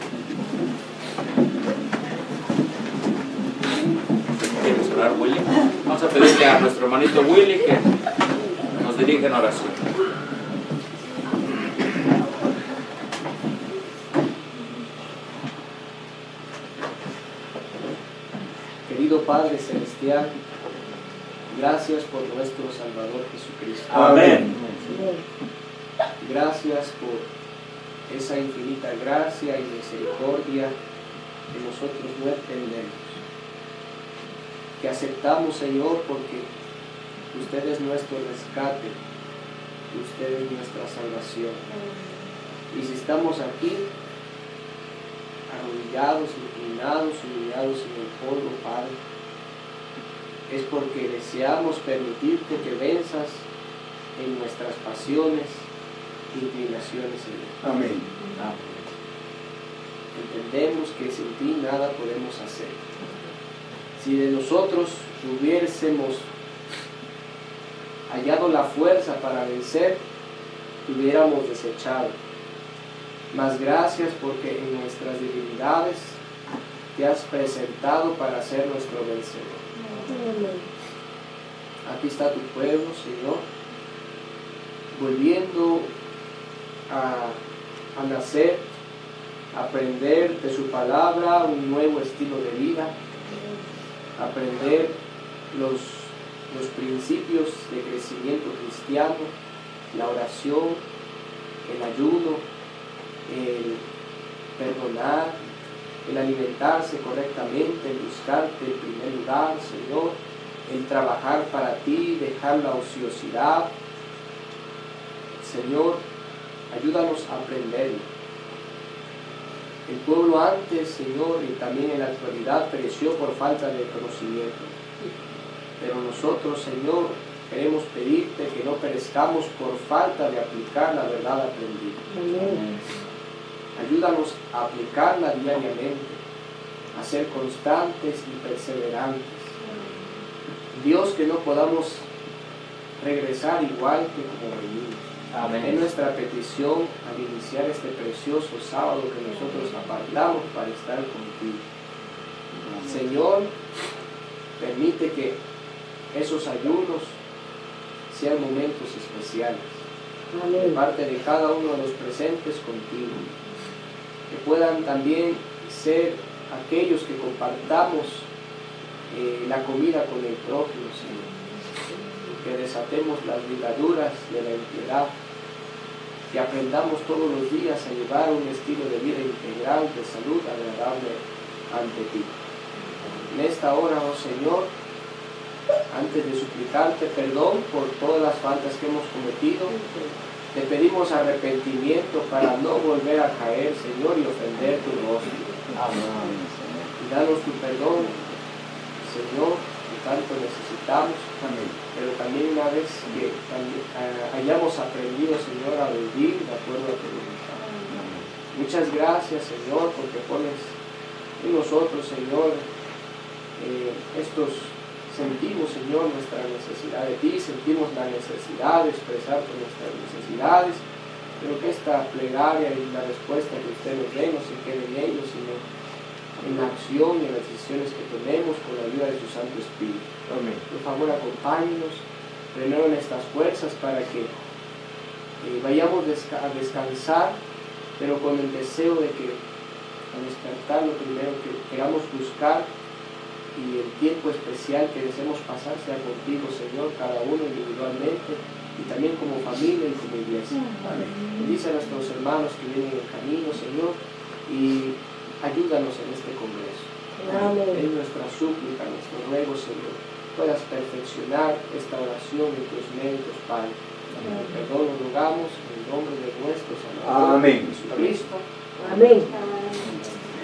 ¿Quieres orar, Willy? Vamos a pedirle a nuestro hermanito Willy que nos dirija en oración. Padre Celestial, gracias por nuestro Salvador Jesucristo. Amén. Gracias por esa infinita gracia y misericordia que nosotros no entendemos, que aceptamos, Señor, porque usted es nuestro rescate, usted es nuestra salvación. Y si estamos aquí, arrodillados, inclinados, humillados en el polvo, Padre, es porque deseamos permitirte que venzas en nuestras pasiones, inclinaciones, Señor. Amén. Entendemos que sin ti nada podemos hacer. Si de nosotros hubiésemos hallado la fuerza para vencer, te hubiéramos desechado. Mas gracias porque en nuestras debilidades te has presentado para ser nuestro vencedor. Aquí está tu pueblo, Señor, volviendo a, a nacer, a aprender de su palabra un nuevo estilo de vida, aprender los, los principios de crecimiento cristiano, la oración, el ayuno, el perdonar, el alimentarse correctamente, el buscarte en primer lugar, Señor, el trabajar para ti, dejar la ociosidad. Señor, ayúdanos a aprenderlo. El pueblo antes, Señor, y también en la actualidad pereció por falta de conocimiento. Pero nosotros, Señor, queremos pedirte que no perezcamos por falta de aplicar la verdad aprendida. Amén. Ayúdanos a aplicarla diariamente, a ser constantes y perseverantes. Dios, que no podamos regresar igual que como venimos. Amén. Es nuestra petición al iniciar este precioso sábado que nosotros apartamos para estar contigo. Señor, permite que esos ayunos sean momentos especiales. Amén. De parte de cada uno de los presentes contigo. Que puedan también ser aquellos que compartamos eh, la comida con el prójimo, Señor. Que desatemos las ligaduras de la impiedad, que aprendamos todos los días a llevar un estilo de vida integral, de salud agradable ante ti. En esta hora, oh Señor, antes de suplicarte perdón por todas las faltas que hemos cometido, te pedimos arrepentimiento para no volver a caer, Señor, y ofender tu rostro. Amén. Y danos tu perdón, Señor, que tanto necesitamos. Amén. Pero también una vez que también, uh, hayamos aprendido, Señor, a vivir de acuerdo a tu voluntad. Amén. Muchas gracias, Señor, porque pones en nosotros, Señor, eh, estos sentimos, Señor, nuestra necesidad de ti, sentimos la necesidad de expresar nuestras necesidades, pero que esta plegaria y la respuesta que usted nos dé no se quede en ellos, sino en la acción y en las decisiones que tomemos con la ayuda de su Santo Espíritu. Amén. Por favor, acompáñenos, renueven estas fuerzas para que eh, vayamos desca a descansar, pero con el deseo de que al despertar lo primero que queramos buscar y el tiempo especial que deseemos pasar sea contigo, Señor, cada uno individualmente y también como familia y como iglesia. Amén. Bendice a nuestros hermanos que vienen en el camino, Señor, y ayúdanos en este congreso. Amén. Es nuestra súplica, nuestro ruego, Señor, puedas perfeccionar esta oración en tus méritos, Padre. Amén. Perdón lo rogamos en el nombre de nuestro Salvador Jesucristo. Amén.